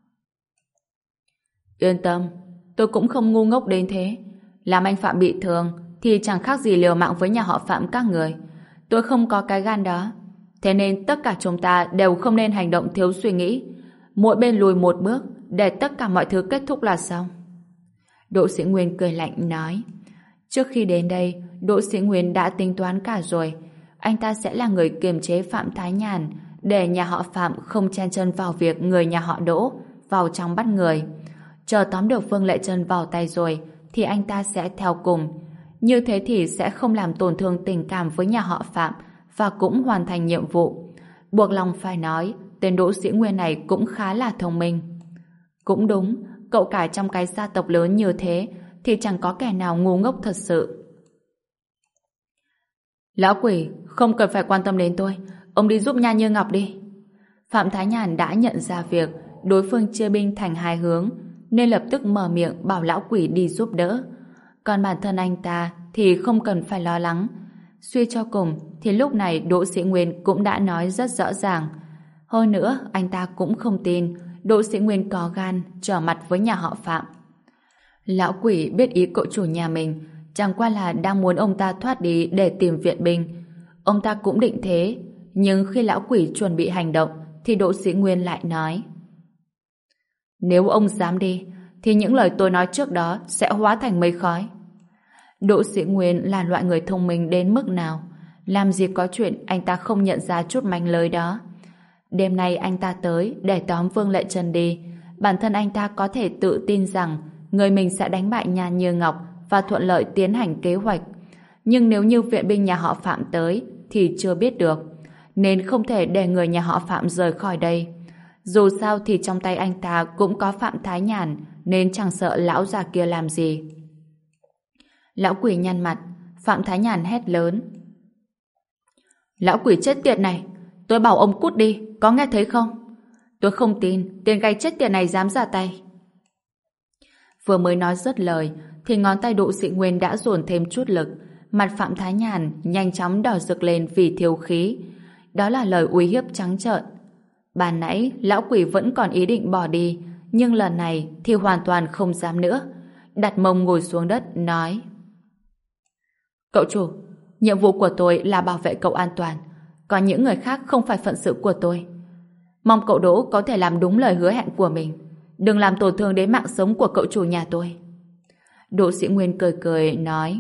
Yên tâm, tôi cũng không ngu ngốc đến thế. Làm anh Phạm bị thương thì chẳng khác gì liều mạng với nhà họ Phạm các người. Tôi không có cái gan đó. Thế nên tất cả chúng ta đều không nên hành động thiếu suy nghĩ. Mỗi bên lùi một bước để tất cả mọi thứ kết thúc là xong. Đỗ Sĩ Nguyên cười lạnh nói. Trước khi đến đây, Đỗ Sĩ Nguyên đã tính toán cả rồi. Anh ta sẽ là người kiềm chế Phạm Thái Nhàn để nhà họ Phạm không chen chân vào việc người nhà họ Đỗ vào trong bắt người. Chờ tóm được Vương Lệ Trân vào tay rồi thì anh ta sẽ theo cùng. Như thế thì sẽ không làm tổn thương tình cảm với nhà họ Phạm và cũng hoàn thành nhiệm vụ. Buộc lòng phải nói, tên Đỗ Sĩ Nguyên này cũng khá là thông minh. Cũng đúng, cậu cả trong cái gia tộc lớn như thế thì chẳng có kẻ nào ngu ngốc thật sự. Lão quỷ, không cần phải quan tâm đến tôi. Ông đi giúp Nha Như Ngọc đi. Phạm Thái Nhàn đã nhận ra việc đối phương chia binh thành hai hướng nên lập tức mở miệng bảo lão quỷ đi giúp đỡ. Còn bản thân anh ta thì không cần phải lo lắng. Suy cho cùng thì lúc này Đỗ Sĩ Nguyên cũng đã nói rất rõ ràng. Hơn nữa, anh ta cũng không tin Đỗ Sĩ Nguyên có gan trở mặt với nhà họ Phạm. Lão quỷ biết ý cậu chủ nhà mình, chẳng qua là đang muốn ông ta thoát đi để tìm viện binh. Ông ta cũng định thế, nhưng khi lão quỷ chuẩn bị hành động thì Đỗ Sĩ Nguyên lại nói: Nếu ông dám đi thì những lời tôi nói trước đó sẽ hóa thành mây khói. Đỗ Sĩ Nguyên là loại người thông minh đến mức nào, làm gì có chuyện anh ta không nhận ra chút manh lới đó. Đêm nay anh ta tới để tóm Vương Lệ Trân đi, bản thân anh ta có thể tự tin rằng người mình sẽ đánh bại Nha Như Ngọc và thuận lợi tiến hành kế hoạch. Nhưng nếu như viện binh nhà họ Phạm tới thì chưa biết được, nên không thể để người nhà họ Phạm rời khỏi đây. Dù sao thì trong tay anh ta cũng có Phạm Thái Nhàn, nên chẳng sợ lão già kia làm gì. Lão quỷ nhăn mặt, Phạm Thái Nhàn hét lớn: Lão quỷ chết tiệt này, tôi bảo ông cút đi, có nghe thấy không? Tôi không tin tên gai chết tiệt này dám ra tay. Vừa mới nói dứt lời thì ngón tay Đỗ Sĩ Nguyên đã dồn thêm chút lực, mặt Phạm Thái Nhàn nhanh chóng đỏ rực lên vì thiếu khí. Đó là lời uy hiếp trắng trợn. Ban nãy lão quỷ vẫn còn ý định bỏ đi, nhưng lần này thì hoàn toàn không dám nữa. Đặt mông ngồi xuống đất nói: Cậu chủ, nhiệm vụ của tôi là bảo vệ cậu an toàn, còn những người khác không phải phận sự của tôi. Mong cậu Đỗ có thể làm đúng lời hứa hẹn của mình, đừng làm tổn thương đến mạng sống của cậu chủ nhà tôi. Đỗ Sĩ Nguyên cười cười nói: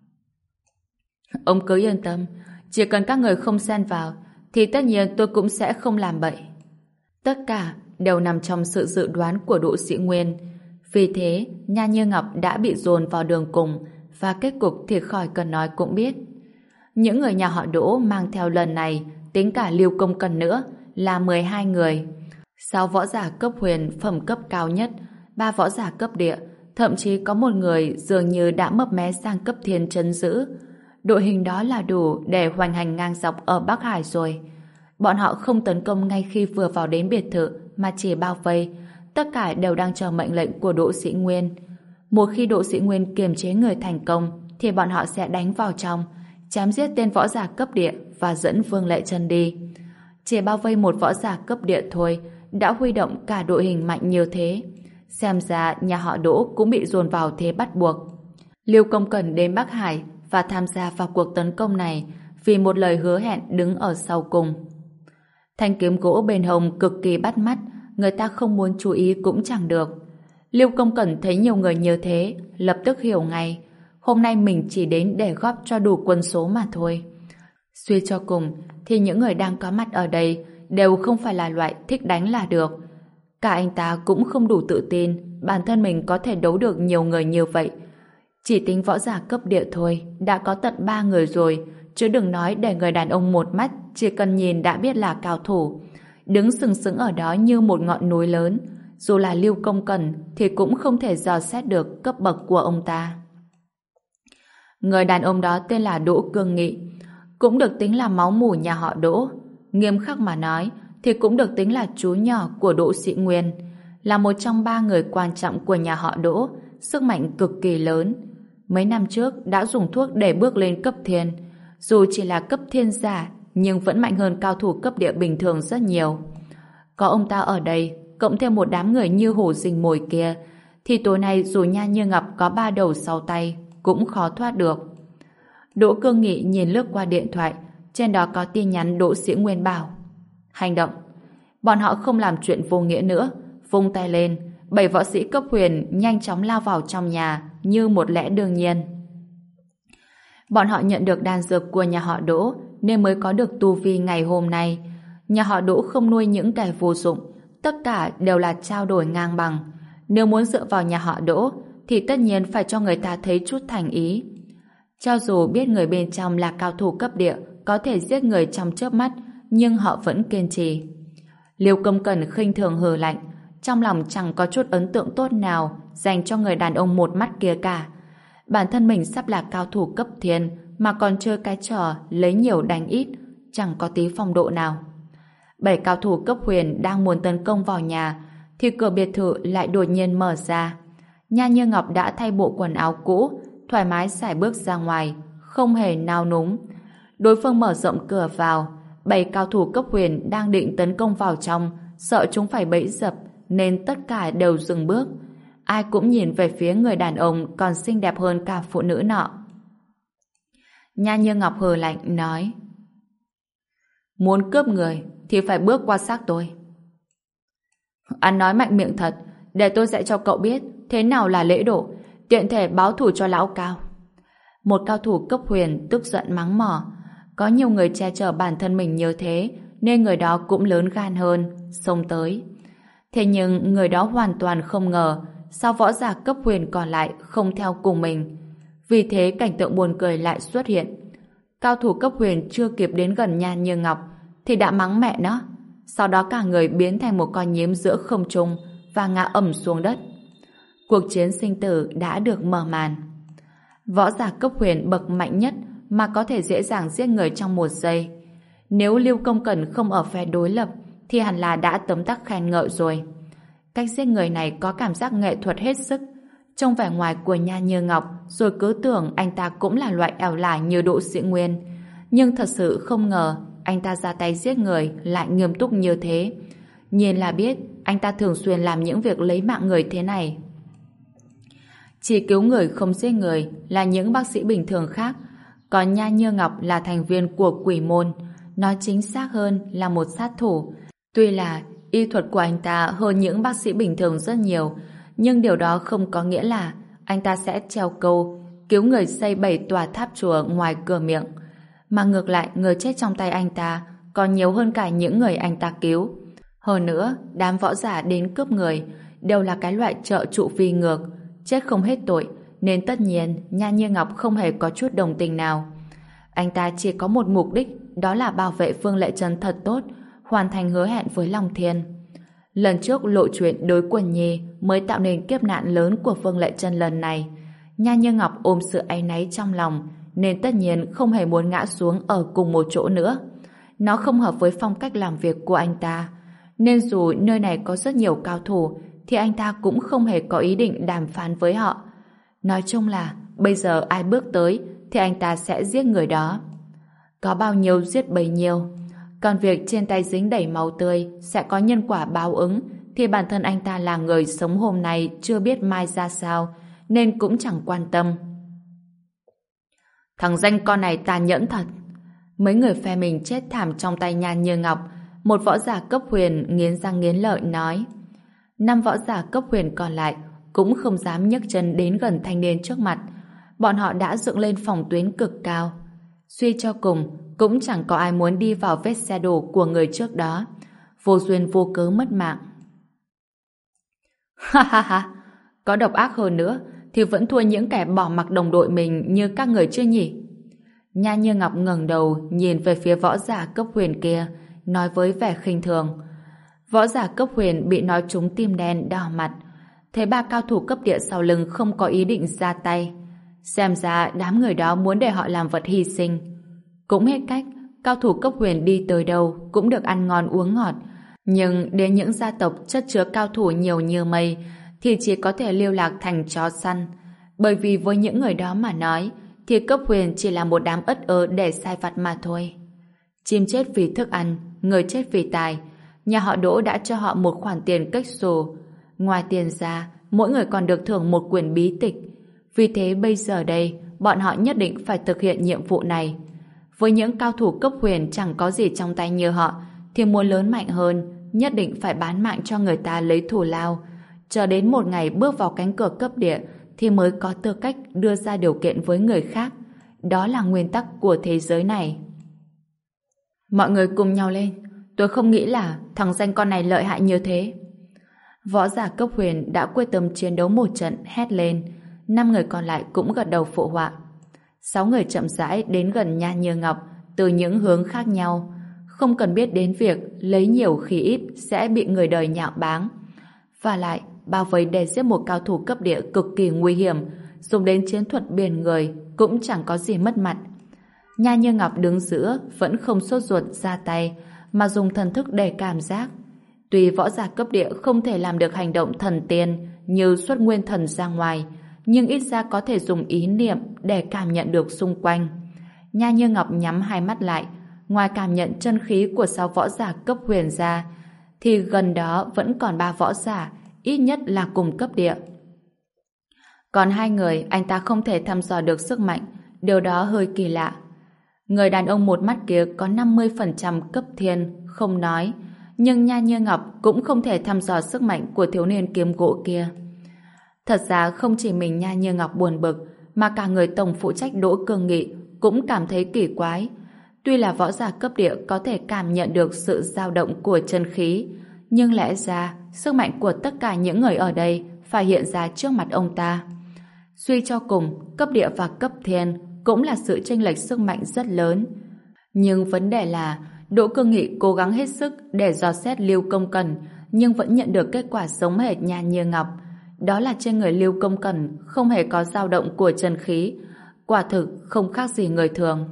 Ông cứ yên tâm, chỉ cần các người không xen vào thì tất nhiên tôi cũng sẽ không làm bậy. Tất cả đều nằm trong sự dự đoán của Đỗ Sĩ Nguyên. Vì thế, Nha Như Ngọc đã bị dồn vào đường cùng, và kết cục thì khỏi cần nói cũng biết. Những người nhà họ Đỗ mang theo lần này, tính cả Lưu Công Cần nữa, là mười hai người. Sáu võ giả cấp huyền phẩm cấp cao nhất, ba võ giả cấp địa, thậm chí có một người dường như đã mấp mé sang cấp thiên trấn giữ. Đội hình đó là đủ để hoành hành ngang dọc ở Bắc Hải rồi. Bọn họ không tấn công ngay khi vừa vào đến biệt thự, mà chỉ bao vây. Tất cả đều đang chờ mệnh lệnh của Đỗ Sĩ Nguyên. Một khi Đỗ Sĩ Nguyên kiềm chế người thành công, thì bọn họ sẽ đánh vào trong, chém giết tên võ giả cấp địa và dẫn Vương Lệ Trân đi. Chỉ bao vây một võ giả cấp địa thôi đã huy động cả đội hình mạnh như thế. Xem ra nhà họ Đỗ cũng bị dồn vào thế bắt buộc. Lưu Công Cẩn đến Bắc Hải và tham gia vào cuộc tấn công này vì một lời hứa hẹn đứng ở sau cùng. Thanh kiếm gỗ bên hông cực kỳ bắt mắt, người ta không muốn chú ý cũng chẳng được. Lưu Công Cẩn thấy nhiều người như thế, lập tức hiểu ngay, hôm nay mình chỉ đến để góp cho đủ quân số mà thôi. Suy cho cùng, thì những người đang có mặt ở đây đều không phải là loại thích đánh là được. Cả anh ta cũng không đủ tự tin bản thân mình có thể đấu được nhiều người như vậy. Chỉ tính võ giả cấp địa thôi, đã có tận ba người rồi, chứ đừng nói để người đàn ông một mắt chỉ cần nhìn đã biết là cao thủ. Đứng sừng sững ở đó như một ngọn núi lớn, dù là Lưu Công Cẩn thì cũng không thể dò xét được cấp bậc của ông ta. Người đàn ông đó tên là Đỗ Cương Nghị, cũng được tính là máu mủ nhà họ Đỗ. nghiêm khắc mà nói thì cũng được tính là chú nhỏ của Đỗ Sĩ Nguyên, là một trong ba người quan trọng của nhà họ Đỗ, sức mạnh cực kỳ lớn. Mấy năm trước đã dùng thuốc để bước lên cấp thiên, dù chỉ là cấp thiên giả nhưng vẫn mạnh hơn cao thủ cấp địa bình thường rất nhiều. Có ông ta ở đây, cộng thêm một đám người như hổ rình mồi kia, thì tối nay dù Nha Như Ngọc có ba đầu sáu tay cũng khó thoát được. Đỗ Cương Nghị nhìn lướt qua điện thoại, trên đó có tin nhắn Đỗ Sĩ Nguyên bảo: hành động. Bọn họ không làm chuyện vô nghĩa nữa, vung tay lên, bảy võ sĩ cấp huyền nhanh chóng lao vào trong nhà như một lẽ đương nhiên. Bọn họ nhận được đan dược của nhà họ Đỗ nên mới có được tu vi ngày hôm nay. Nhà họ Đỗ không nuôi những kẻ vô dụng, tất cả đều là trao đổi ngang bằng. Nếu muốn dựa vào nhà họ Đỗ thì tất nhiên phải cho người ta thấy chút thành ý. Cho dù biết người bên trong là cao thủ cấp địa, có thể giết người trong chớp mắt, nhưng họ vẫn kiên trì. Liêu Công Cẩn khinh thường hừ lạnh, trong lòng chẳng có chút ấn tượng tốt nào dành cho người đàn ông một mắt kia cả. Bản thân mình sắp là cao thủ cấp thiên mà còn chơi cái trò lấy nhiều đánh ít, chẳng có tí phong độ nào. Bảy cao thủ cấp huyền đang muốn tấn công vào nhà thì cửa biệt thự lại đột nhiên mở ra. Nha Như Ngọc đã thay bộ quần áo cũ, thoải mái sải bước ra ngoài, không hề nao núng. Đối phương mở rộng cửa vào, bảy cao thủ cấp huyền đang định tấn công vào trong, sợ chúng phải bẫy dập nên tất cả đều dừng bước. Ai cũng nhìn về phía người đàn ông còn xinh đẹp hơn cả phụ nữ nọ. Nha Như Ngọc hừ lạnh nói: muốn cướp người thì phải bước qua xác tôi. Anh nói mạnh miệng thật, để tôi dạy cho cậu biết thế nào là lễ độ, tiện thể báo thù cho lão Cao. Một cao thủ cấp huyền tức giận mắng mỏ. Có nhiều người che chở bản thân mình như thế nên người đó cũng lớn gan hơn, xông tới. Thế nhưng người đó hoàn toàn không ngờ sao võ giả cấp huyền còn lại không theo cùng mình. Vì thế cảnh tượng buồn cười lại xuất hiện. Cao thủ cấp huyền chưa kịp đến gần Nha Như Ngọc thì đã mắng mẹ nó. Sau đó cả người biến thành một con nhím giữa không trung và ngã ầm xuống đất. Cuộc chiến sinh tử đã được mở màn. Võ giả cấp huyền bậc mạnh nhất mà có thể dễ dàng giết người trong một giây. Nếu Lưu Công Cẩn không ở phe đối lập thì hẳn là đã tấm tắc khen ngợi rồi. Cách giết người này có cảm giác nghệ thuật hết sức. Trong vẻ ngoài của Nha Như Ngọc rồi cứ tưởng anh ta cũng là loại ẻo lả như Đỗ Sĩ Nguyên. Nhưng thật sự không ngờ anh ta ra tay giết người lại nghiêm túc như thế. Nhìn là biết anh ta thường xuyên làm những việc lấy mạng người thế này. Chỉ cứu người không giết người là những bác sĩ bình thường khác, còn Nha Như Ngọc là thành viên của quỷ môn, nói chính xác hơn là một sát thủ. Tuy là y thuật của anh ta hơn những bác sĩ bình thường rất nhiều, nhưng điều đó không có nghĩa là anh ta sẽ treo câu cứu người xây bảy tòa tháp chùa ngoài cửa miệng. Mà ngược lại, người chết trong tay anh ta còn nhiều hơn cả những người anh ta cứu. Hơn nữa, đám võ giả đến cướp người đều là cái loại trợ trụ vi ngược, chết không hết tội, nên tất nhiên Nha Như Ngọc không hề có chút đồng tình nào. Anh ta chỉ có một mục đích, đó là bảo vệ Phương Lệ Trân thật tốt, hoàn thành hứa hẹn với Long Thiên. Lần trước lộ chuyện đối Quần Nhi mới tạo nên kiếp nạn lớn của Phương Lệ Trân lần này. Nha Như Ngọc ôm sự áy náy trong lòng, nên tất nhiên không hề muốn ngã xuống ở cùng một chỗ nữa. Nó không hợp với phong cách làm việc của anh ta, nên dù nơi này có rất nhiều cao thủ, thì anh ta cũng không hề có ý định đàm phán với họ. Nói chung là bây giờ ai bước tới thì anh ta sẽ giết người đó. Có bao nhiêu giết bấy nhiêu. Còn việc trên tay dính đầy máu tươi sẽ có nhân quả báo ứng thì bản thân anh ta là người sống hôm nay chưa biết mai ra sao, nên cũng chẳng quan tâm. Thằng danh con này tàn nhẫn thật. Mấy người phe mình chết thảm trong tay Nha Như Ngọc. Một võ giả cấp huyền nghiến răng nghiến lợi nói. Năm võ giả cấp huyền còn lại cũng không dám nhấc chân đến gần thanh niên trước mặt. Bọn họ đã dựng lên phòng tuyến cực cao. Suy cho cùng, cũng chẳng có ai muốn đi vào vết xe đổ của người trước đó. Vô duyên vô cớ mất mạng. Ha ha ha, có độc ác hơn nữa thì vẫn thua những kẻ bỏ mặc đồng đội mình như các người chưa nhỉ? Nha Như Ngọc ngẩng đầu nhìn về phía võ giả cấp huyền kia, nói với vẻ khinh thường. Võ giả cấp huyền bị nói trúng tim đen đỏ mặt. Thấy ba cao thủ cấp địa sau lưng không có ý định ra tay. Xem ra đám người đó muốn để họ làm vật hy sinh. Cũng hết cách, cao thủ cấp huyền đi tới đâu cũng được ăn ngon uống ngọt. Nhưng đến những gia tộc chất chứa cao thủ nhiều như mây thì chỉ có thể lưu lạc thành chó săn. Bởi vì với những người đó mà nói thì cấp huyền chỉ là một đám ất ơ để sai vặt mà thôi. Chim chết vì thức ăn, người chết vì tài. Nhà họ Đỗ đã cho họ một khoản tiền cách xù. Ngoài tiền ra, mỗi người còn được thưởng một quyển bí tịch. Vì thế bây giờ đây, bọn họ nhất định phải thực hiện nhiệm vụ này. Với những cao thủ cấp huyền chẳng có gì trong tay như họ, thì muốn lớn mạnh hơn, nhất định phải bán mạng cho người ta lấy thù lao. Chờ đến một ngày bước vào cánh cửa cấp địa, thì mới có tư cách đưa ra điều kiện với người khác. Đó là nguyên tắc của thế giới này. Mọi người cùng nhau lên. Tôi không nghĩ là thằng danh con này lợi hại như thế. Võ giả cấp huyền đã quyết tâm chiến đấu một trận, hét lên. Năm người còn lại cũng gật đầu phụ họa. Sáu người chậm rãi đến gần Nha Như Ngọc từ những hướng khác nhau. Không cần biết đến việc lấy nhiều khi ít sẽ bị người đời nhạo báng. Và lại, bao vây để giết một cao thủ cấp địa cực kỳ nguy hiểm, dùng đến chiến thuật biển người cũng chẳng có gì mất mặt. Nha Như Ngọc đứng giữa vẫn không sốt ruột ra tay, mà dùng thần thức để cảm giác. Tuy võ giả cấp địa không thể làm được hành động thần tiên như xuất nguyên thần ra ngoài, nhưng ít ra có thể dùng ý niệm để cảm nhận được xung quanh. Nha Như Ngọc nhắm hai mắt lại, ngoài cảm nhận chân khí của sáu võ giả cấp huyền ra, thì gần đó vẫn còn ba võ giả, ít nhất là cùng cấp địa. Còn hai người anh ta không thể thăm dò được sức mạnh, điều đó hơi kỳ lạ. Người đàn ông một mắt kia có năm mươi phần trăm cấp thiên, không nói, nhưng Nha Như Ngọc cũng không thể thăm dò sức mạnh của thiếu niên kiếm gỗ kia. Thật ra không chỉ mình Nha Như Ngọc buồn bực, mà cả người tổng phụ trách Đỗ Cương Nghị cũng cảm thấy kỳ quái. Tuy là võ giả cấp địa có thể cảm nhận được sự dao động của chân khí, nhưng lẽ ra sức mạnh của tất cả những người ở đây phải hiện ra trước mặt ông ta. Suy cho cùng, cấp địa và cấp thiên cũng là sự chênh lệch sức mạnh rất lớn. Nhưng vấn đề là Đỗ Cương Nghị cố gắng hết sức để dò xét Lưu Công Cẩn, nhưng vẫn nhận được kết quả giống hệt Nha Như Ngọc. Đó là trên người Lưu Công Cẩn không hề có dao động của chân khí, quả thực không khác gì người thường.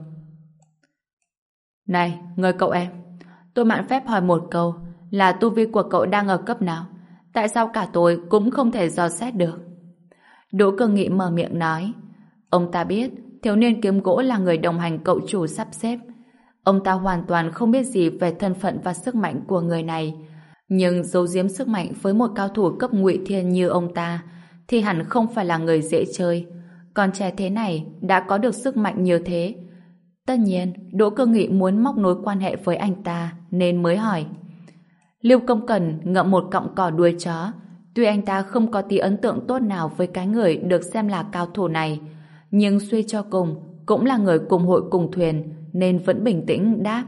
Này, người cậu em, tôi mạn phép hỏi một câu, là tu vi của cậu đang ở cấp nào? Tại sao cả tôi cũng không thể dò xét được? Đỗ Cương Nghị mở miệng nói. Ông ta biết thiếu niên kiếm gỗ là người đồng hành cậu chủ sắp xếp. Ông ta hoàn toàn không biết gì về thân phận và sức mạnh của người này. Nhưng giấu giếm sức mạnh với một cao thủ cấp ngụy thiên như ông ta thì hẳn không phải là người dễ chơi. Còn trẻ thế này đã có được sức mạnh như thế. Tất nhiên, Đỗ Cương Nghị muốn móc nối quan hệ với anh ta nên mới hỏi. Lưu Công Cẩn ngậm một cọng cỏ đuôi chó. Tuy anh ta không có tí ấn tượng tốt nào với cái người được xem là cao thủ này, nhưng suy cho cùng cũng là người cùng hội cùng thuyền nên vẫn bình tĩnh đáp.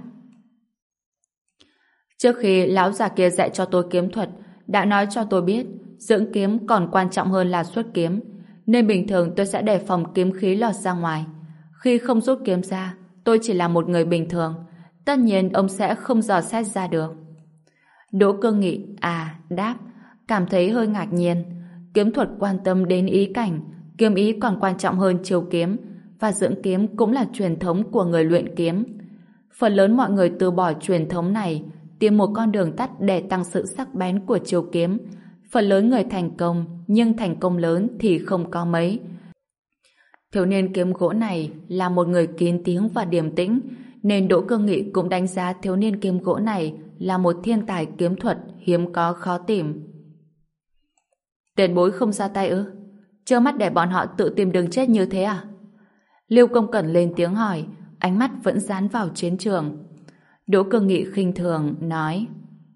Trước khi lão già kia dạy cho tôi kiếm thuật, đã nói cho tôi biết dưỡng kiếm còn quan trọng hơn là xuất kiếm, nên bình thường tôi sẽ đề phòng kiếm khí lọt ra ngoài. Khi không rút kiếm ra, tôi chỉ là một người bình thường, tất nhiên ông sẽ không dò xét ra được. Đỗ Cương Nghị à đáp, cảm thấy hơi ngạc nhiên. Kiếm thuật quan tâm đến ý cảnh, kiếm ý còn quan trọng hơn chiêu kiếm, và dưỡng kiếm cũng là truyền thống của người luyện kiếm. Phần lớn mọi người từ bỏ truyền thống này, tìm một con đường tắt để tăng sự sắc bén của chiêu kiếm. Phần lớn người thành công, nhưng thành công lớn thì không có mấy. Thiếu niên kiếm gỗ này là một người kín tiếng và điềm tĩnh, nên Đỗ Cương Nghị cũng đánh giá thiếu niên kiếm gỗ này là một thiên tài kiếm thuật hiếm có khó tìm. Tiền bối không ra tay ư? Trơ mắt để bọn họ tự tìm đường chết như thế à? Lưu Công Cẩn lên tiếng hỏi, ánh mắt vẫn dán vào chiến trường. Đỗ Cương Nghị khinh thường nói: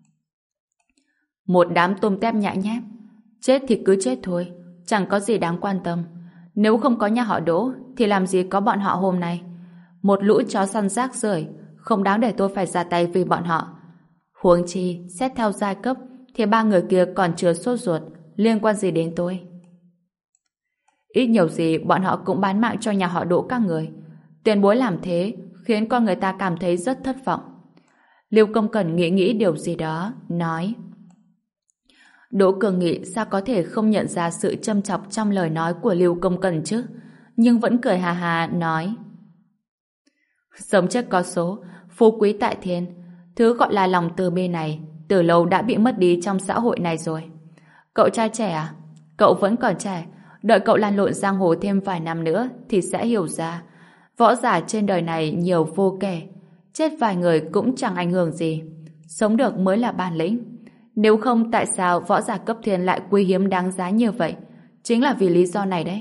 Một đám tôm tép nhãi nhép, chết thì cứ chết thôi, chẳng có gì đáng quan tâm. Nếu không có nhà họ Đỗ thì làm gì có bọn họ hôm nay. Một lũ chó săn rác rưởi, không đáng để tôi phải ra tay vì bọn họ. Huống chi xét theo giai cấp thì ba người kia còn chưa sốt ruột, liên quan gì đến tôi? Ít nhiều gì bọn họ cũng bán mạng cho nhà họ Đỗ các người. Tiền bối làm thế khiến con người ta cảm thấy rất thất vọng. Lưu Công Cẩn nghĩ nghĩ điều gì đó, nói: Đỗ Cương Nghị sao có thể không nhận ra sự châm chọc trong lời nói của Lưu Công Cẩn chứ, nhưng vẫn cười hà hà nói: Sống chết có số, phú quý tại thiên. Thứ gọi là lòng từ bi này từ lâu đã bị mất đi trong xã hội này rồi. Cậu trai trẻ à? Cậu vẫn còn trẻ. Đợi cậu lăn lộn giang hồ thêm vài năm nữa thì sẽ hiểu ra. Võ giả trên đời này nhiều vô kể. Chết vài người cũng chẳng ảnh hưởng gì. Sống được mới là bản lĩnh. Nếu không tại sao võ giả cấp thiên lại quý hiếm đáng giá như vậy? Chính là vì lý do này đấy.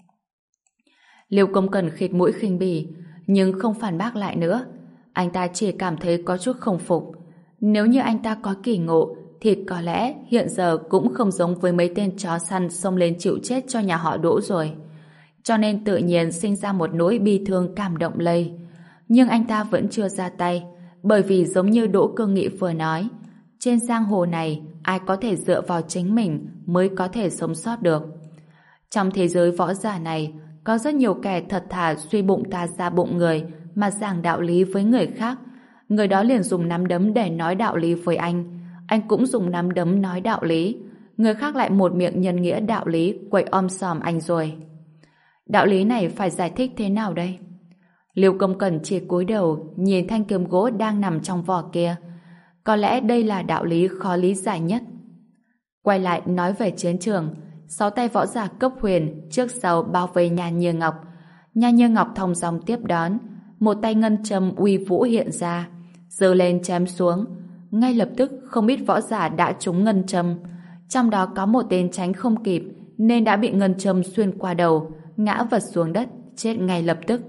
Liêu Công Cần khịt mũi khinh bỉ, nhưng không phản bác lại nữa. Anh ta chỉ cảm thấy có chút không phục. Nếu như anh ta có kỳ ngộ, thì có lẽ hiện giờ cũng không giống với mấy tên chó săn xông lên chịu chết cho nhà họ Đỗ rồi. Cho nên tự nhiên sinh ra một nỗi bi thương cảm động lây. Nhưng anh ta vẫn chưa ra tay, bởi vì giống như Đỗ Cương Nghị vừa nói, trên giang hồ này ai có thể dựa vào chính mình mới có thể sống sót được. Trong thế giới võ giả này, có rất nhiều kẻ thật thà suy bụng ta ra bụng người mà giảng đạo lý với người khác. Người đó liền dùng nắm đấm để nói đạo lý với anh. Anh cũng dùng nắm đấm nói đạo lý. Người khác lại một miệng nhân nghĩa đạo lý quậy om sòm anh rồi. Đạo lý này phải giải thích thế nào đây? Liêu Công Cần chỉ cúi đầu nhìn thanh kiếm gỗ đang nằm trong vỏ kia. Có lẽ đây là đạo lý khó lý giải nhất. Quay lại nói về chiến trường, sáu tay võ giả cấp huyền trước sau bao vây Nha Như Ngọc. Nha Như Ngọc thong dong tiếp đón, một tay ngân châm uy vũ hiện ra, giơ lên chém xuống. Ngay lập tức không ít võ giả đã trúng ngân châm, trong đó có một tên tránh không kịp nên đã bị ngân châm xuyên qua đầu, ngã vật xuống đất, chết ngay lập tức.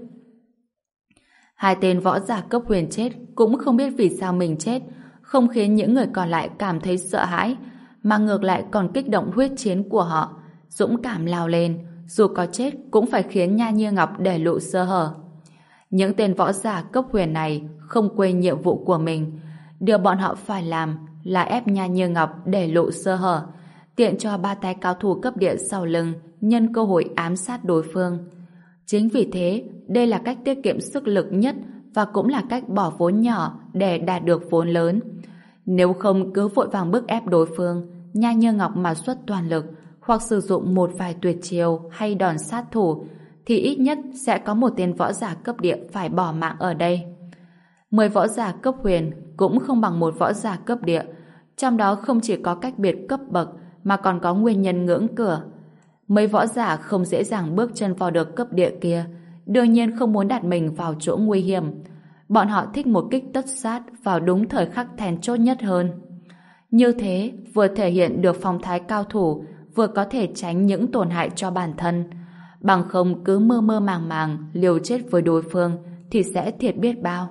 Hai tên võ giả cấp huyền chết cũng không biết vì sao mình chết, không khiến những người còn lại cảm thấy sợ hãi, mà ngược lại còn kích động huyết chiến của họ, dũng cảm lao lên, dù có chết cũng phải khiến Nha Như Ngọc để lộ sơ hở. Những tên võ giả cấp huyền này không quên nhiệm vụ của mình, điều bọn họ phải làm là ép Nha Như Ngọc để lộ sơ hở, tiện cho ba tay cao thủ cấp địa sau lưng nhân cơ hội ám sát đối phương. Chính vì thế, đây là cách tiết kiệm sức lực nhất và cũng là cách bỏ vốn nhỏ để đạt được vốn lớn. Nếu không cứ vội vàng bức ép đối phương, Nha Như Ngọc mà xuất toàn lực hoặc sử dụng một vài tuyệt chiêu hay đòn sát thủ, thì ít nhất sẽ có một tên võ giả cấp địa phải bỏ mạng ở đây. Mười võ giả cấp huyền cũng không bằng một võ giả cấp địa, trong đó không chỉ có cách biệt cấp bậc mà còn có nguyên nhân ngưỡng cửa. Mấy võ giả không dễ dàng bước chân vào được cấp địa kia, đương nhiên không muốn đặt mình vào chỗ nguy hiểm. Bọn họ thích một kích tất sát vào đúng thời khắc then chốt nhất hơn. Như thế, vừa thể hiện được phong thái cao thủ, vừa có thể tránh những tổn hại cho bản thân. Bằng không cứ mơ mơ màng màng liều chết với đối phương thì sẽ thiệt biết bao.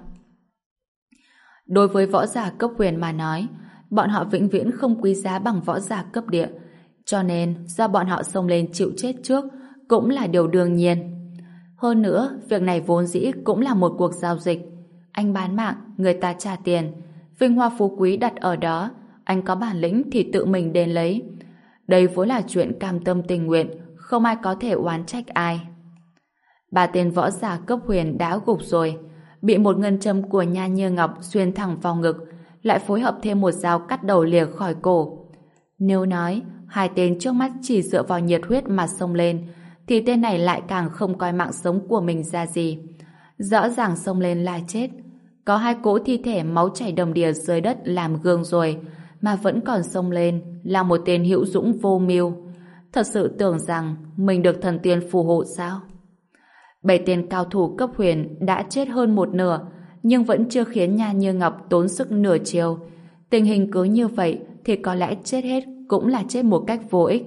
Đối với võ giả cấp huyền mà nói, bọn họ vĩnh viễn không quý giá bằng võ giả cấp địa, cho nên do bọn họ xông lên chịu chết trước cũng là điều đương nhiên. Hơn nữa, việc này vốn dĩ cũng là một cuộc giao dịch. Anh bán mạng, người ta trả tiền, vinh hoa phú quý đặt ở đó, anh có bản lĩnh thì tự mình đến lấy. Đây vốn là chuyện cam tâm tình nguyện, không ai có thể oán trách ai. Ba tên võ giả cấp huyền đã gục rồi, bị một ngân châm của Nha Như Ngọc xuyên thẳng vào ngực, lại phối hợp thêm một dao cắt đầu lìa khỏi cổ. Nếu nói hai tên trước mắt chỉ dựa vào nhiệt huyết mà xông lên, thì tên này lại càng không coi mạng sống của mình ra gì. Rõ ràng xông lên là chết. Có hai cỗ thi thể máu chảy đầm đìa dưới đất làm gương rồi, mà vẫn còn xông lên là một tên hữu dũng vô mưu. Thật sự tưởng rằng mình được thần tiên phù hộ sao? Bảy tên cao thủ cấp huyền đã chết hơn một nửa, nhưng vẫn chưa khiến Nha Như Ngọc tốn sức nửa chiều. Tình hình cứ như vậy thì có lẽ chết hết cũng là chết một cách vô ích.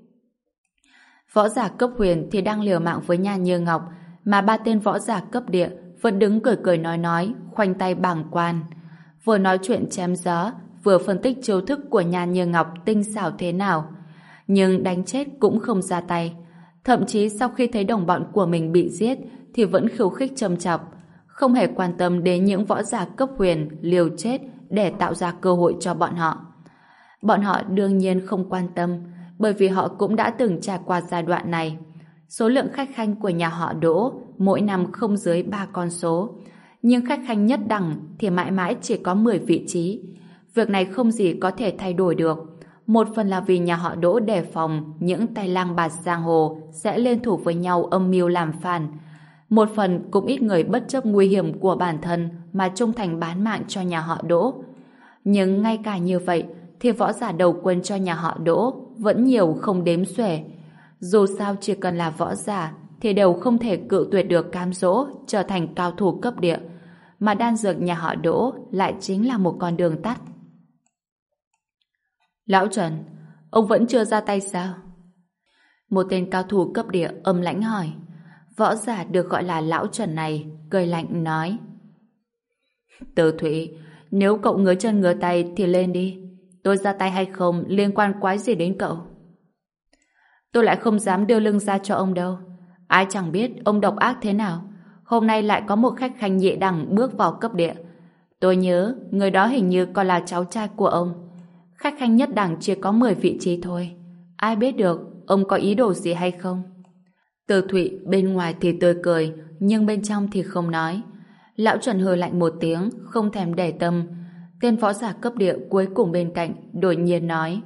Võ giả cấp huyền thì đang liều mạng với Nha Như Ngọc, mà ba tên võ giả cấp địa vẫn đứng cười cười nói nói, khoanh tay bàng quan. Vừa nói chuyện chém gió, vừa phân tích chiêu thức của Nha Như Ngọc tinh xảo thế nào. Nhưng đánh chết cũng không ra tay. Thậm chí sau khi thấy đồng bọn của mình bị giết thì vẫn khiêu khích châm chọc, không hề quan tâm đến những võ giả cấp huyền liều chết để tạo ra cơ hội cho bọn họ. Bọn họ đương nhiên không quan tâm, bởi vì họ cũng đã từng trải qua giai đoạn này. Số lượng khách khanh của nhà họ Đỗ mỗi năm không dưới ba con số, nhưng khách khanh nhất đẳng thì mãi mãi chỉ có mười vị trí. Việc này không gì có thể thay đổi được. Một phần là vì nhà họ Đỗ đề phòng những tay lang bạt giang hồ sẽ lên thủ với nhau âm mưu làm phản. Một phần cũng ít người bất chấp nguy hiểm của bản thân mà trung thành bán mạng cho nhà họ Đỗ. Nhưng ngay cả như vậy thì võ giả đầu quân cho nhà họ Đỗ vẫn nhiều không đếm xuể. Dù sao chỉ cần là võ giả thì đều không thể cự tuyệt được cám dỗ trở thành cao thủ cấp địa, mà đan dược nhà họ Đỗ lại chính là một con đường tắt. Lão Trần, ông vẫn chưa ra tay sao? Một tên cao thủ cấp địa âm lãnh hỏi. Võ giả được gọi là Lão Trần này cười lạnh nói: Từ Thụy, nếu cậu ngứa chân ngứa tay thì lên đi. Tôi ra tay hay không liên quan quái gì đến cậu? Tôi lại không dám đưa lưng ra cho ông đâu. Ai chẳng biết ông độc ác thế nào. Hôm nay lại có một khách khanh nhị đẳng bước vào cấp địa. Tôi nhớ người đó hình như còn là cháu trai của ông. Khách khanh nhất đẳng chỉ có mười vị trí thôi. Ai biết được ông có ý đồ gì hay không? Từ Thụy bên ngoài thì tươi cười, nhưng bên trong thì không nói. Lão Trần hừ lạnh một tiếng, không thèm để tâm. Tên võ giả cấp địa cuối cùng bên cạnh đột nhiên nói: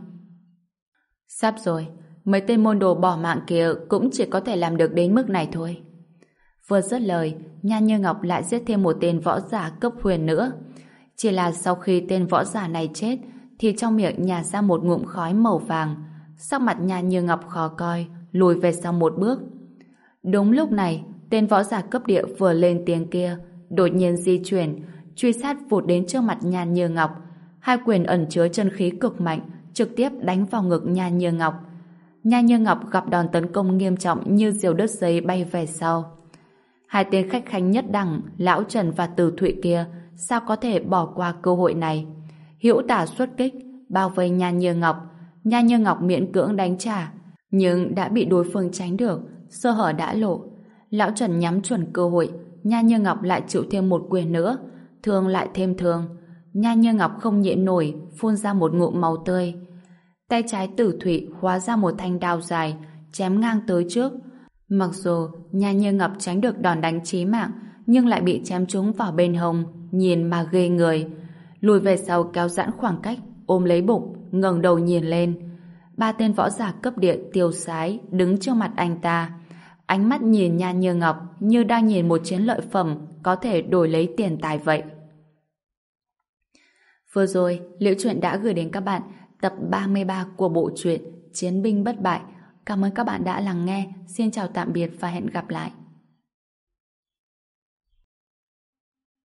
Sắp rồi, mấy tên môn đồ bỏ mạng kia cũng chỉ có thể làm được đến mức này thôi. Vừa dứt lời, Nhan Như Ngọc lại giết thêm một tên võ giả cấp huyền nữa. Chỉ là sau khi tên võ giả này chết thì trong miệng nhả ra một ngụm khói màu vàng. Sắc mặt Nhan Như Ngọc khó coi, lùi về sau một bước. Đúng lúc này, tên võ giả cấp địa vừa lên tiếng kia đột nhiên di chuyển, truy sát vụt đến trước mặt Nhan Như Ngọc. Hai quyền ẩn chứa chân khí cực mạnh, trực tiếp đánh vào ngực Nhan Như Ngọc. Nhan Như Ngọc gặp đòn tấn công nghiêm trọng như diều đứt dây bay về sau. Hai tên khách khanh nhất đẳng, Lão Trần và Từ Thụy kia, sao có thể bỏ qua cơ hội này? Hữu tả xuất kích, bao vây Nhan Như Ngọc. Nhan Như Ngọc miễn cưỡng đánh trả, nhưng đã bị đối phương tránh được, sơ hở đã lộ. Lão Trần nhắm chuẩn cơ hội, Nhan Như Ngọc lại chịu thêm một quyền nữa, thương lại thêm thương. Nhan Như Ngọc không nhịn nổi, phun ra một ngụm máu tươi. Tay trái Tử Thụy hóa ra một thanh đao dài, chém ngang tới trước. Mặc dù Nhan Như Ngọc tránh được đòn đánh chí mạng, nhưng lại bị chém trúng vào bên hông, nhìn mà ghê người. Lùi về sau kéo giãn khoảng cách, ôm lấy bụng, ngẩng đầu nhìn lên. Ba tên võ giả cấp địa tiêu sái đứng trước mặt anh ta. Ánh mắt nhìn Nhan Như Ngọc như đang nhìn một chiến lợi phẩm có thể đổi lấy tiền tài vậy. Vừa rồi, Liễu Chuyện đã gửi đến các bạn tập ba mươi ba của bộ truyện Chiến binh bất bại. Cảm ơn các bạn đã lắng nghe. Xin chào tạm biệt và hẹn gặp lại.